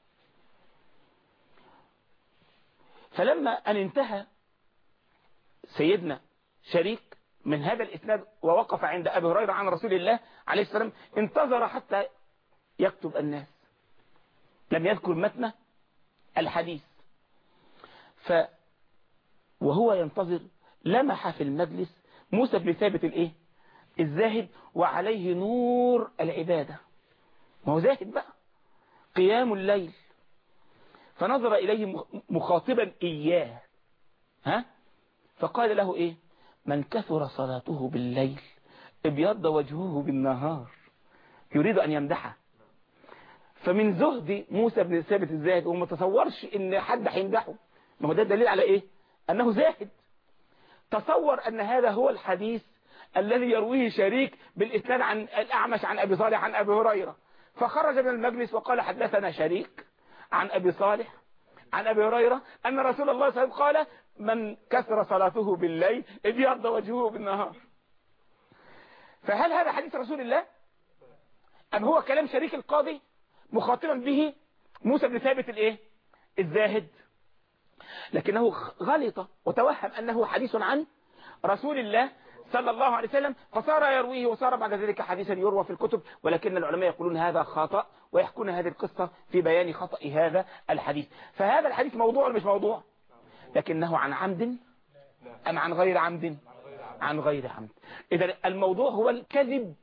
فلما أن انتهى سيدنا شريك من هذا الإسناد ووقف عند أبي هريرة عن رسول الله عليه السلام، انتظر حتى يكتب الناس، لم يذكر متن الحديث. ف وهو ينتظر لمح في المجلس موسى بن ثابت الايه الزاهد، وعليه نور العبادة، ما هو زاهد بقى، قيام الليل. فنظر إليه مخاطبا إياه، ها فقال له إيه؟ من كثر صلاته بالليل ابيض وجهه بالنهار، يريد أن يمدحه. فمن زهد موسى بن ثابت الزاهد وما تصورش إن حد هيمدحه، ما هو ده دليل على إيه؟ أنه زاهد. تصور أن هذا هو الحديث الذي يرويه شريك بالإسناد عن الأعمش عن أبي صالح عن أبي هريرة، فخرج من المجلس وقال حدثنا شريك عن أبي صالح عن أبي هريرة أن رسول الله صلى الله عليه وسلم قال من كثر صلاته بالليل ابيض وجهه بالنهار. فهل هذا حديث رسول الله أم هو كلام شريك القاضي مخاطبا به موسى بن ثابت الايه الزاهد؟ لكنه غلط وتوهم أنه حديث عن رسول الله صلى الله عليه وسلم، فصار يرويه وصار بعد ذلك حديثا يروى في الكتب، ولكن العلماء يقولون هذا خطأ ويحكون هذه القصة في بيان خطأ هذا الحديث. فهذا الحديث موضوع ولا مش موضوع؟ لكنه عن عمد أم عن غير عمد؟ عن غير عمد. إذا الموضوع هو الكذب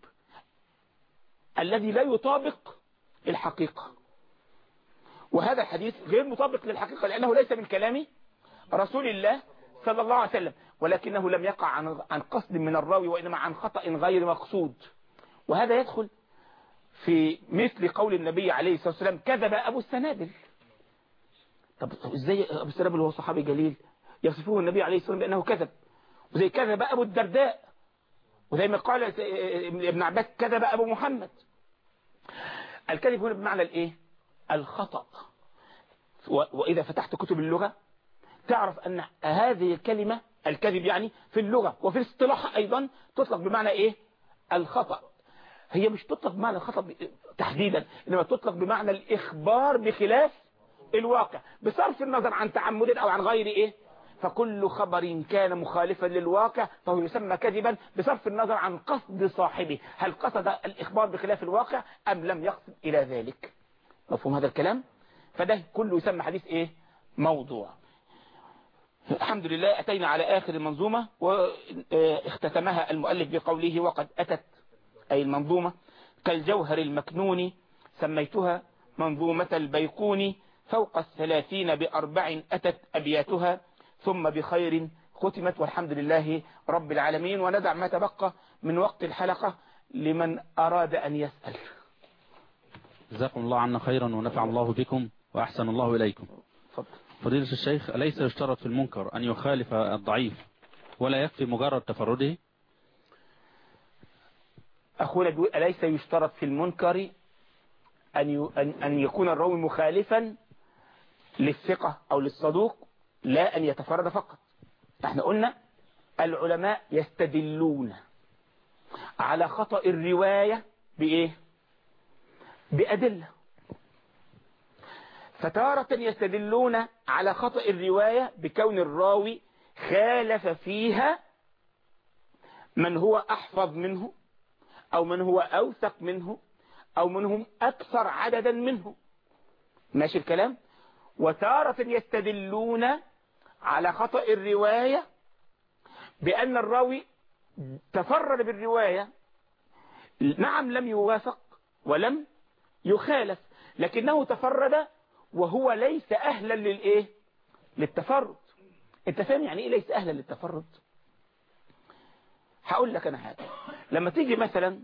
الذي لا يطابق الحقيقة، وهذا الحديث غير مطابق للحقيقة لأنه ليس من كلام رسول الله صلى الله عليه وسلم، ولكنه لم يقع عن عن قصد من الراوي وإنما عن خطأ غير مقصود. وهذا يدخل في مثل قول النبي عليه الصلاة والسلام كذب أبو السنابل. طب ازاي أبو السنابل وهو صحابي جليل يصفه النبي عليه الصلاة والسلام بأنه كذب؟ وزي كذب أبو الدرداء، وزي ما قال ابن عباس كذب أبو محمد. الكذب هنا بمعنى الايه؟ الخطأ. وإذا فتحت كتب اللغة تعرف أن هذه الكلمة الكذب يعني في اللغة وفي الاصطلاح أيضا تطلق بمعنى إيه؟ الخطأ. هي مش تطلق بمعنى الخطأ تحديدا، إنما تطلق بمعنى الإخبار بخلاف الواقع بصرف النظر عن تعمد أو عن غير إيه. فكل خبر كان مخالفا للواقع فهو يسمى كذبا بصرف النظر عن قصد صاحبه، هل قصد الإخبار بخلاف الواقع أم لم يقصد إلى ذلك. مفهوم هذا الكلام؟ فده كله يسمى حديث إيه؟ موضوع. الحمد لله أتينا على آخر المنظومة واختتمها المؤلف بقوله وقد أتت أي المنظومة كالجوهر المكنون سميتها منظومة البيقوني فوق الثلاثين بأربع أتت أبياتها ثم بخير ختمت والحمد لله رب العالمين. وندع ما تبقى من وقت الحلقة لمن أراد أن يسأل. جزاكم الله عنا خيرا ونفع الله بكم وأحسن الله إليكم. فضل. فضيلة الشيخ، أليس يشترط في المنكر أن يخالف الضعيف ولا يكفي مجرد تفرده؟ أخونا بيقول أليس يشترط في المنكر أن أن يكون الراوي مخالفا للثقة أو للصدوق لا أن يتفرد فقط. احنا قلنا العلماء يستدلون على خطأ الرواية بإيه؟ بأدلة. فتارة يستدلون على خطأ الرواية بكون الراوي خالف فيها من هو أحفظ منه أو من هو أوثق منه أو منهم أكثر عددا منه. ماشي الكلام؟ وتارة يستدلون على خطأ الرواية بأن الراوي تفرد بالرواية، نعم لم يوافق ولم يخالف لكنه تفرد وهو ليس أهلا للإيه؟ للتفرد. انت فاهم يعني إيه ليس أهلا للتفرد؟ هقول لك أنا حاجة. لما تيجي مثلا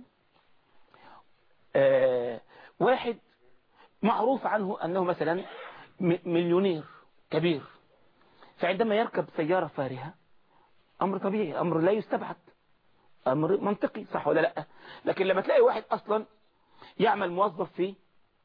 آه واحد معروف عنه أنه مثلا مليونير كبير، فعندما يركب سيارة فارهة أمر طبيعي، أمر لا يستبعد، أمر منطقي، صح ولا لا؟ لكن لما تلاقي واحد أصلا يعمل موظف في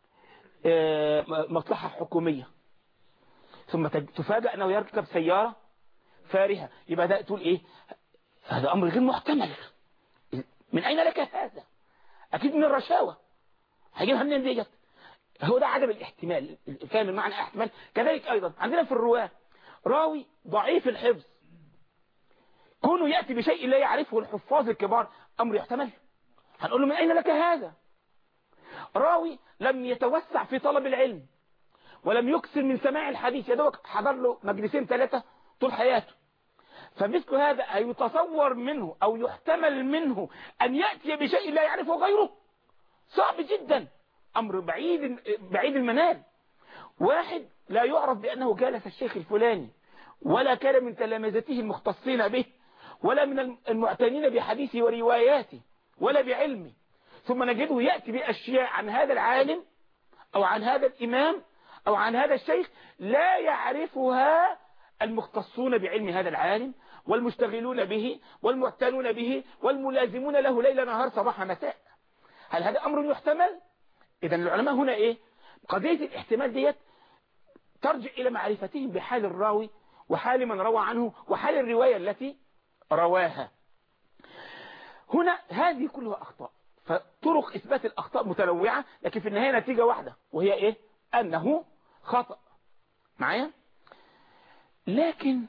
مصلحة حكومية ثم تفاجأ أنه يركب سيارة فارهة، يبقى ده تقول إيه؟ هذا أمر غير محتمل. من أين لك هذا؟ أكيد من الرشاوة، هيجيبها منين ديت؟ هو ده عدم الاحتمال. فاهم المعنى احتمال؟ كذلك أيضا عندنا في الرواة راوي ضعيف الحفظ كونه يأتي بشيء لا يعرفه الحفاظ الكبار أمر يحتمل. هنقول له من أين لك هذا؟ راوي لم يتوسع في طلب العلم ولم يكثر من سماع الحديث، يا دوبك حضر له مجلسين ثلاثة طول حياته، فمثل هذا يتصور منه أو يحتمل منه أن يأتي بشيء لا يعرفه غيره؟ صعب جدا، أمر بعيد بعيد المنال. واحد لا يعرف بأنه جالس الشيخ الفلاني ولا كان من تلامذته المختصين به ولا من المعتنين بحديثه ورواياته ولا بعلمه، ثم نجده يأتي بأشياء عن هذا العالم أو عن هذا الإمام أو عن هذا الشيخ لا يعرفها المختصون بعلم هذا العالم والمشتغلون به والمعتنون به والملازمون له ليل نهار صباح مساء. هل هذا أمر يحتمل؟ إذا العلماء هنا إيه؟ قضية الاحتمال ديت ترجع إلى معرفتهم بحال الراوي وحال من روى عنه وحال الرواية التي رواها. هنا هنا هذه كلها أخطاء، فطرق إثبات الأخطاء متنوعة، لكن في النهاية نتيجة واحدة وهي إيه؟ أنه خطأ. معايا؟ لكن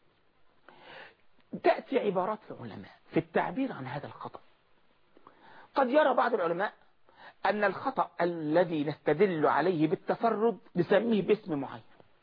تأتي عبارات العلماء في التعبير عن هذا الخطأ. قد يرى بعض العلماء أن الخطأ الذي نستدل عليه بالتفرد نسميه باسم معين،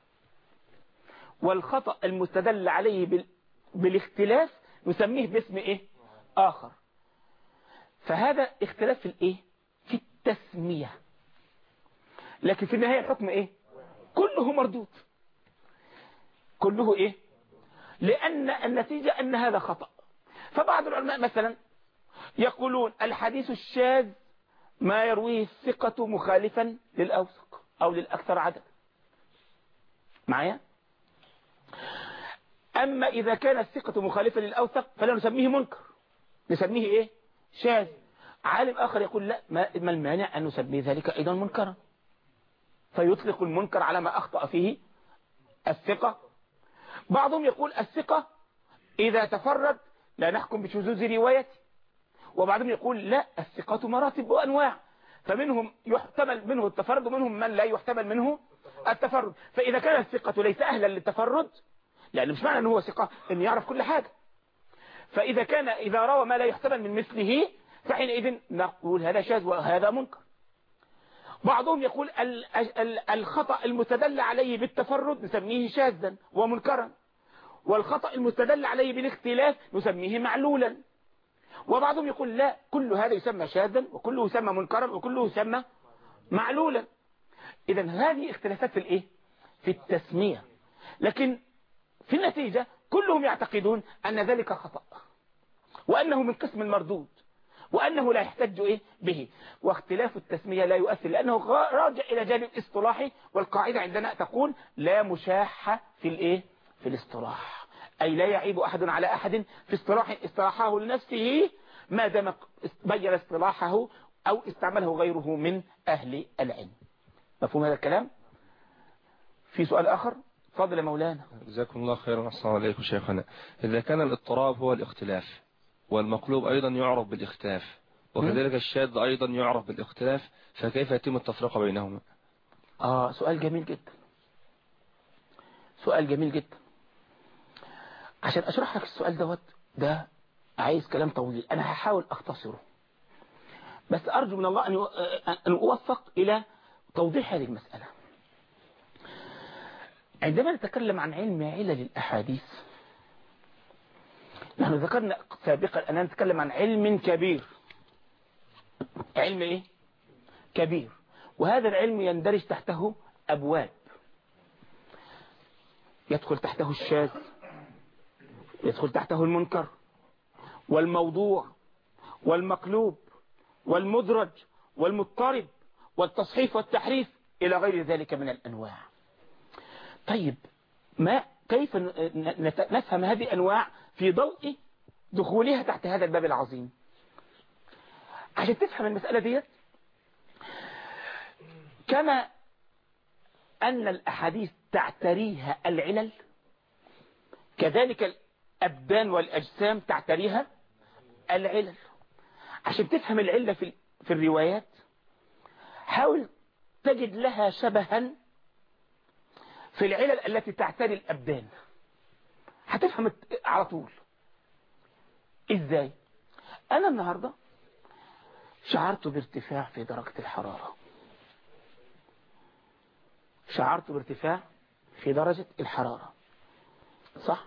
والخطأ المستدل عليه بال... بالاختلاف نسميه باسم إيه؟ آخر. فهذا اختلاف في الإيه؟ في التسمية، لكن في النهاية الحكم إيه؟ كله مردود، كله إيه؟ لأن النتيجة أن هذا خطأ. فبعض العلماء مثلا يقولون الحديث الشاذ ما يرويه الثقة مخالفا للأوثق أو للأكثر عدد. معايا؟ أما إذا كان الثقة مخالفا للأوثق فلا نسميه منكر، نسميه إيه؟ شاذ. عالم آخر يقول لا، ما المانع أن نسميه ذلك أيضا منكرا، فيطلق المنكر على ما أخطأ فيه الثقة. بعضهم يقول الثقة إذا تفرد لا نحكم بشذوذ روايته، وبعضهم يقول لا، الثقة مراتب وأنواع، فمنهم يحتمل منه التفرد ومنهم من لا يحتمل منه التفرد. فإذا كان الثقة ليس أهلا للتفرد، لأن مش معنى أنه هو ثقة أن يعرف كل حاجة، فإذا كان إذا روى ما لا يحتمل من مثله فحينئذ نقول هذا شاذ وهذا منكر. بعضهم يقول الخطأ المستدل عليه بالتفرد نسميه شاذا ومنكرا، والخطأ المستدل عليه بالاختلاف نسميه معلولا. وبعضهم يقول لا، كل هذا يسمى شاذا وكله يسمى منكرا وكله يسمى معلولا. إذا هذه اختلافات في الإيه؟ في التسمية، لكن في النتيجة كلهم يعتقدون أن ذلك خطأ وأنه من قسم المردود وأنه لا يحتج إيه به. واختلاف التسمية لا يؤثر، لأنه راجع إلى جانب اصطلاحي، والقاعدة عندنا تقول لا مشاحة في الإيه؟ في الاصطلاح، أي لا يعيب أحد على أحد في اصطلاح اصطلاحه لنفسه ما دام بين اصطلاحه أو استعمله غيره من أهل العلم. مفهوم هذا الكلام؟ في سؤال آخر؟ فضل مولانا. جزاكم الله خيرا. السلام عليكم شيخنا. إذا كان الاضطراب هو الاختلاف والمقلوب أيضا يعرف بالاختلاف وكذلك الشاذ أيضا يعرف بالاختلاف، فكيف يتم التفرقة بينهما؟ آه سؤال جميل جدا، سؤال جميل جدا. عشان أشرح لك السؤال دوت ده عايز كلام طويل، أنا هحاول أختصره، بس أرجو من الله أن أوفق إلى توضيح هذه المسألة. عندما نتكلم عن علم علل الأحاديث، نحن ذكرنا سابقا أننا نتكلم عن علم كبير. علم إيه؟ كبير. وهذا العلم يندرج تحته أبواب، يدخل تحته الشاذ، يدخل تحته المنكر والموضوع والمقلوب والمدرج والمضطرب والتصحيف والتحريف إلى غير ذلك من الأنواع. طيب ما كيف نفهم هذه الأنواع في ضوء دخولها تحت هذا الباب العظيم؟ عشان تفهم المسألة دي، كما أن الأحاديث تعتريها العلل، كذلك الأبدان والأجسام تعتريها العلل. عشان تفهم العلة في في الروايات حاول تجد لها شبها في العلل التي تعتري الأبدان، هتفهم على طول. إزاي؟ أنا النهاردة شعرت بارتفاع في درجة الحرارة، شعرت بارتفاع في درجة الحرارة، صح؟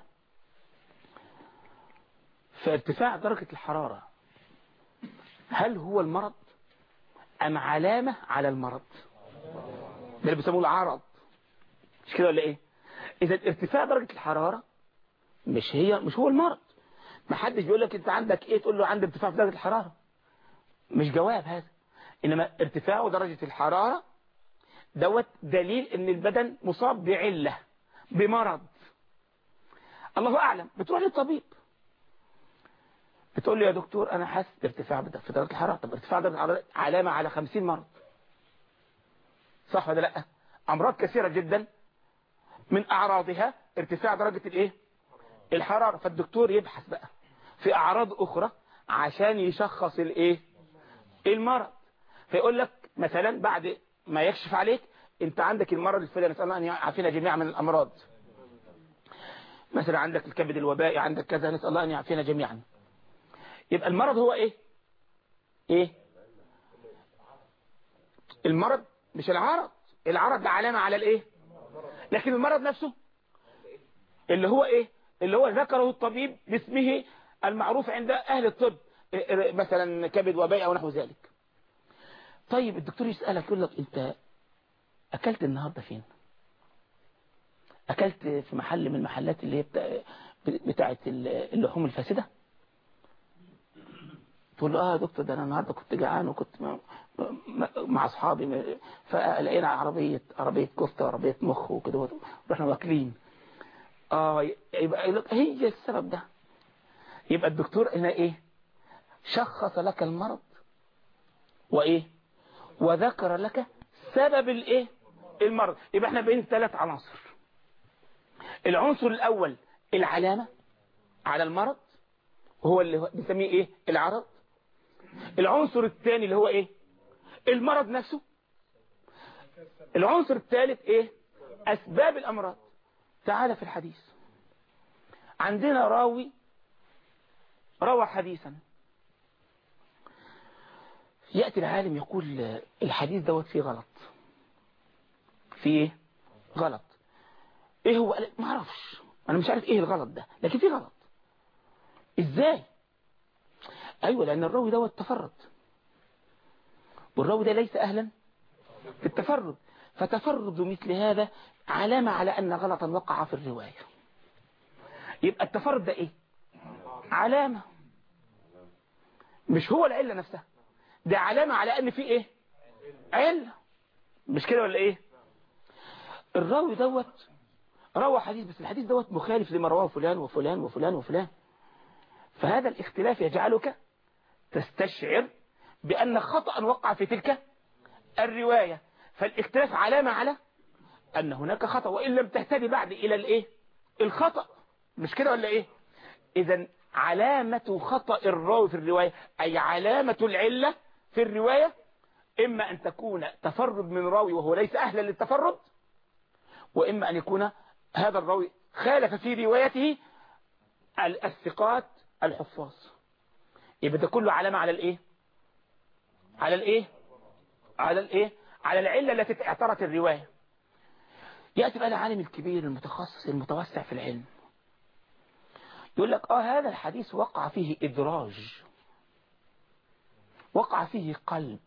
فارتفاع درجة الحرارة هل هو المرض أم علامة على المرض؟ ده اللي بيسموه العرض، مش كده ولا إيه؟ إذا ارتفاع درجة الحرارة مش هي مش هو المرض. ما حدش بيقول لك أنت عندك إيه تقول له عندي ارتفاع في درجة الحرارة، مش جواب هذا. إنما ارتفاع درجة الحرارة دوت دليل إن البدن مصاب بعلة بمرض، الله أعلم. بتروح للطبيب بتقول له يا دكتور أنا حاسس بارتفاع في درجة الحرارة. طب ارتفاع درجة الحرارة علامة على خمسين مرض، صح ولا لا؟ أمراض كثيرة جدا من أعراضها ارتفاع درجة الإيه؟ الحرارة. فالدكتور يبحث بقى في أعراض أخرى عشان يشخص الايه المرض. فيقول لك مثلا بعد ما يكشف عليك انت عندك المرض الفلاني، نسأل الله ان يعافينا جميعا من الامراض. مثلا عندك الكبد الوبائي، عندك كذا، نسأل الله ان يعافينا جميعا. يبقى المرض هو ايه ايه المرض مش العرض. العرض ده علامة على الايه، لكن المرض نفسه اللي هو ايه اللي هو ذكره الطبيب باسمه المعروف عند اهل الطب، مثلا كبد وبائي او نحو ذلك. طيب الدكتور يسألك يقول لك انت اكلت النهاردة فين؟ اكلت في محل من المحلات اللي هي بتاع بتاعت اللحوم الفاسدة؟ تقول له اه يا دكتور ده انا النهارده كنت جعان وكنت مع, مع اصحابي فلقينا عربيه عربيه كفته وعربيه مخ وكده ورحنا واكلين. اه يبقى يقول لك هي السبب ده. يبقى الدكتور هنا ايه شخص لك المرض وايه وذكر لك سبب الايه المرض. يبقى احنا بين ثلاث عناصر. العنصر الاول العلامه على المرض وهو اللي بنسميه ايه العرض. العنصر الثاني اللي هو ايه المرض نفسه. العنصر الثالث ايه اسباب الامراض. تعال في الحديث عندنا راوي روى حديثا، يأتي العالم يقول الحديث دوت فيه غلط. فيه ايه غلط. ايه هو؟ ما اعرفش، انا مش عارف ايه الغلط ده، لكن فيه غلط. ازاي؟ ايوه لان الراوي دوت تفرد، والراوي ده ليس اهلا في التفرد، فتفرد مثل هذا علامة على ان غلطا وقع في الرواية. يبقى التفرد ده ايه علامة، مش هو العلة نفسها، ده علامة على ان في ايه علة. مش كده ولا ايه؟ الراوي دوت روى حديث بس الحديث دوت مخالف لما رواه فلان وفلان وفلان وفلان، فهذا الاختلاف يجعلك تستشعر بأن خطأ وقع في تلك الرواية. فالاختلاف علامة على أن هناك خطأ، وإن لم تهتدي بعد إلى الإيه الخطأ. مش كده ولا إيه؟ إذن علامة خطأ الراوي في الرواية أي علامة العلة في الرواية إما أن تكون تفرد من راوي وهو ليس أهلا للتفرد، وإما أن يكون هذا الراوي خالف في روايته الثقات الحفاظ. يبقى ده كله علامة على الايه على الايه على الايه على العلة التي اعترت الرواية. يأتي بقى العالم الكبير المتخصص المتوسع في العلم يقول لك اه هذا الحديث وقع فيه ادراج، وقع فيه قلب.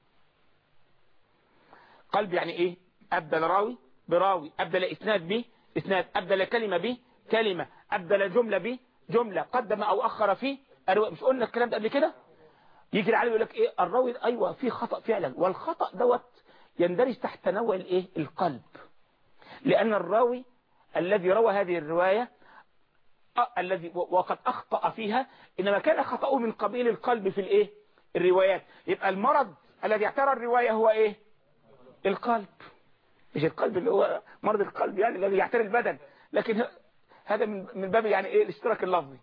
قلب يعني ايه؟ ابدل راوي براوي، ابدل اسناد به اسناد، ابدل كلمة به كلمة، ابدل جملة به جملة، قدم او اخر فيه. مش قلنا الكلام ده قبل كده؟ يجي العالم يقول لك ايه الراوي ايوه في خطأ فعلا، والخطأ دوت يندرج تحت نوع الايه القلب، لان الراوي الذي روى هذه الرواية الذي وقد اخطأ فيها انما كان خطأه من قبيل القلب في الايه الروايات. يبقى المرض الذي اعترى الرواية هو ايه القلب، مش القلب اللي هو مرض القلب يعني الذي يعتري البدن، لكن هذا من باب يعني ايه الاشتراك اللفظي.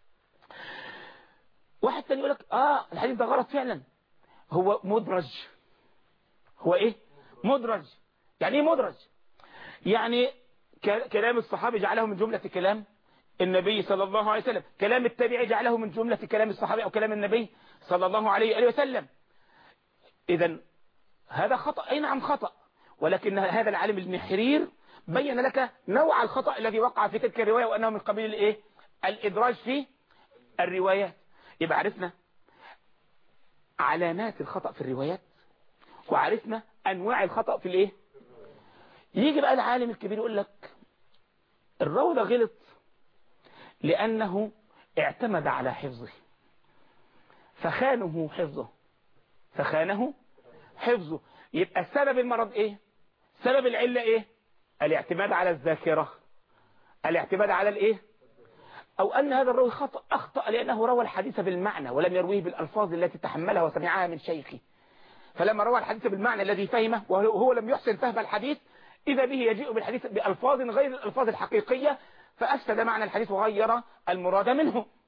واحد تاني يقول لك اه الحديث ده غلط فعلا، هو مدرج. هو ايه مدرج؟ يعني ايه مدرج؟ يعني كلام الصحابي جعله من جملة كلام النبي صلى الله عليه وسلم، كلام التابعي جعله من جملة كلام الصحابي او كلام النبي صلى الله عليه وسلم. اذا هذا خطأ، اي نعم خطأ، ولكن هذا العالم ابن حرير بين لك نوع الخطأ الذي وقع في تلك الرواية وانه من قبيل الايه الادراج في الروايات. يبقى عرفنا علامات الخطأ في الروايات وعرفنا انواع الخطأ في الايه. يجي بقى العالم الكبير يقول لك الراوي ده غلط لانه اعتمد على حفظه فخانه حفظه فخانه حفظه. يبقى سبب المرض ايه؟ سبب العلة ايه؟ الاعتماد على الذاكرة، الاعتماد على الايه او ان هذا الراوي خطأ اخطأ لانه روى الحديث بالمعنى ولم يرويه بالالفاظ التي تحملها وسمعها من شيخه، فلما روى الحديث بالمعنى الذي فهمه وهو لم يحسن فهم الحديث اذا به يجيء بالحديث بألفاظ غير الالفاظ الحقيقية فافسد معنى الحديث وغير المراد منه.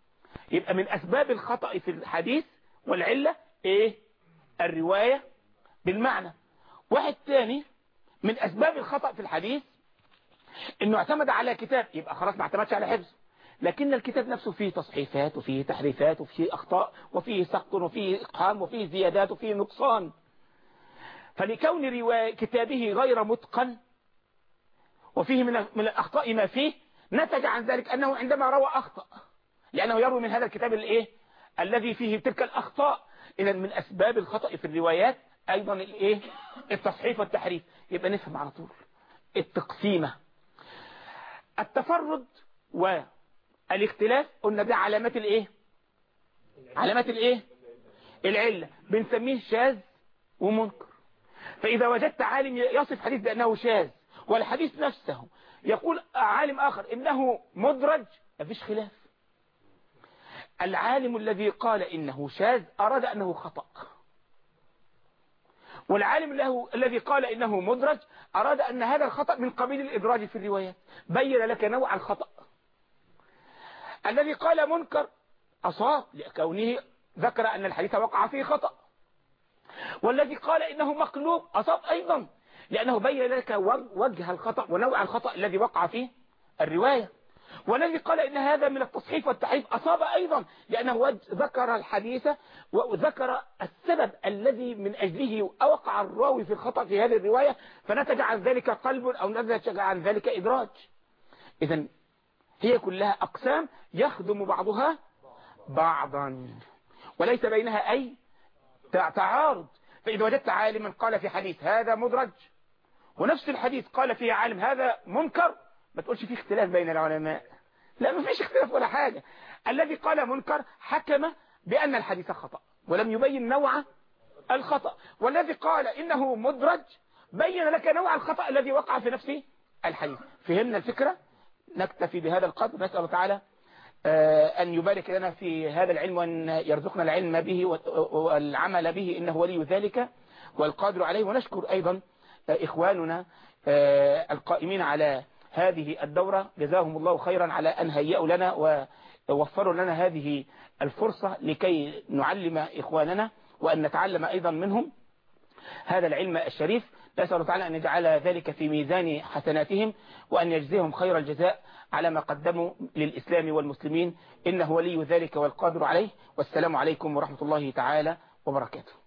يبقى من أسباب الخطأ في الحديث والعلة إيه؟ الرواية بالمعنى. واحد تاني من أسباب الخطأ في الحديث إنه اعتمد على كتاب، يبقى خلاص ما اعتمدش على حفظه، لكن الكتاب نفسه فيه تصحيفات وفيه تحريفات وفيه أخطاء وفيه سقط وفيه إقحام وفيه زيادات وفيه نقصان. فلكون رواية كتابه غير متقن وفيه من من الأخطاء ما فيه، نتج عن ذلك أنه عندما روى أخطأ، لأنه يروي من هذا الكتاب الإيه الذي فيه تلك الأخطاء. إذا من أسباب الخطأ في الروايات أيضا الإيه التصحيف والتحريف. يبقى نفهم على طول التقسيمة. التفرد والاختلاف قلنا ده علامات الإيه علامات الإيه العلة، بنسميه شاذ ومنكر. فإذا وجدت عالم يصف حديث بأنه شاذ والحديث نفسه يقول عالم آخر إنه مدرج، مفيش خلاف. العالم الذي قال إنه شاذ أراد أنه خطأ، والعالم له الذي قال إنه مدرج أراد أن هذا الخطأ من قبيل الإدراج في الروايات، بين لك نوع الخطأ. الذي قال منكر أصاب لكونه ذكر أن الحديث وقع فيه خطأ، والذي قال إنه مقلوب أصاب أيضا لأنه بين لك وجه الخطأ ونوع الخطأ الذي وقع فيه الرواية. والذي قال إن هذا من التصحيف والتحريف أصاب أيضا لأنه ذكر الحديث وذكر السبب الذي من أجله أوقع الراوي في الخطأ في هذه الرواية، فنتج عن ذلك قلب أو نتج عن ذلك إدراج. إذن هي كلها أقسام يخدم بعضها بعضا وليس بينها أي تعارض. فإذا وجدت عالما قال في حديث هذا مدرج ونفس الحديث قال فيه عالم هذا منكر، ما تقولش فيه اختلاف بين العلماء، لا ما فيش اختلاف ولا حاجة. الذي قال منكر حكم بأن الحديث خطأ ولم يبين نوع الخطأ، والذي قال إنه مدرج بين لك نوع الخطأ الذي وقع في نفس الحديث. فهمنا الفكرة؟ نكتفي بهذا القدر، نسأل الله تعالى أن يبارك لنا في هذا العلم وأن يرزقنا العلم به والعمل به، إنه ولي ذلك والقادر عليه. ونشكر أيضا إخواننا القائمين على هذه الدورة، جزاهم الله خيرا على أن هيئوا لنا ووفروا لنا هذه الفرصة لكي نعلم إخواننا وأن نتعلم أيضا منهم هذا العلم الشريف. نسأل الله تعالى أن يجعل ذلك في ميزان حسناتهم وأن يجزيهم خير الجزاء على ما قدموا للإسلام والمسلمين، إنه ولي ذلك والقادر عليه. والسلام عليكم ورحمة الله تعالى وبركاته.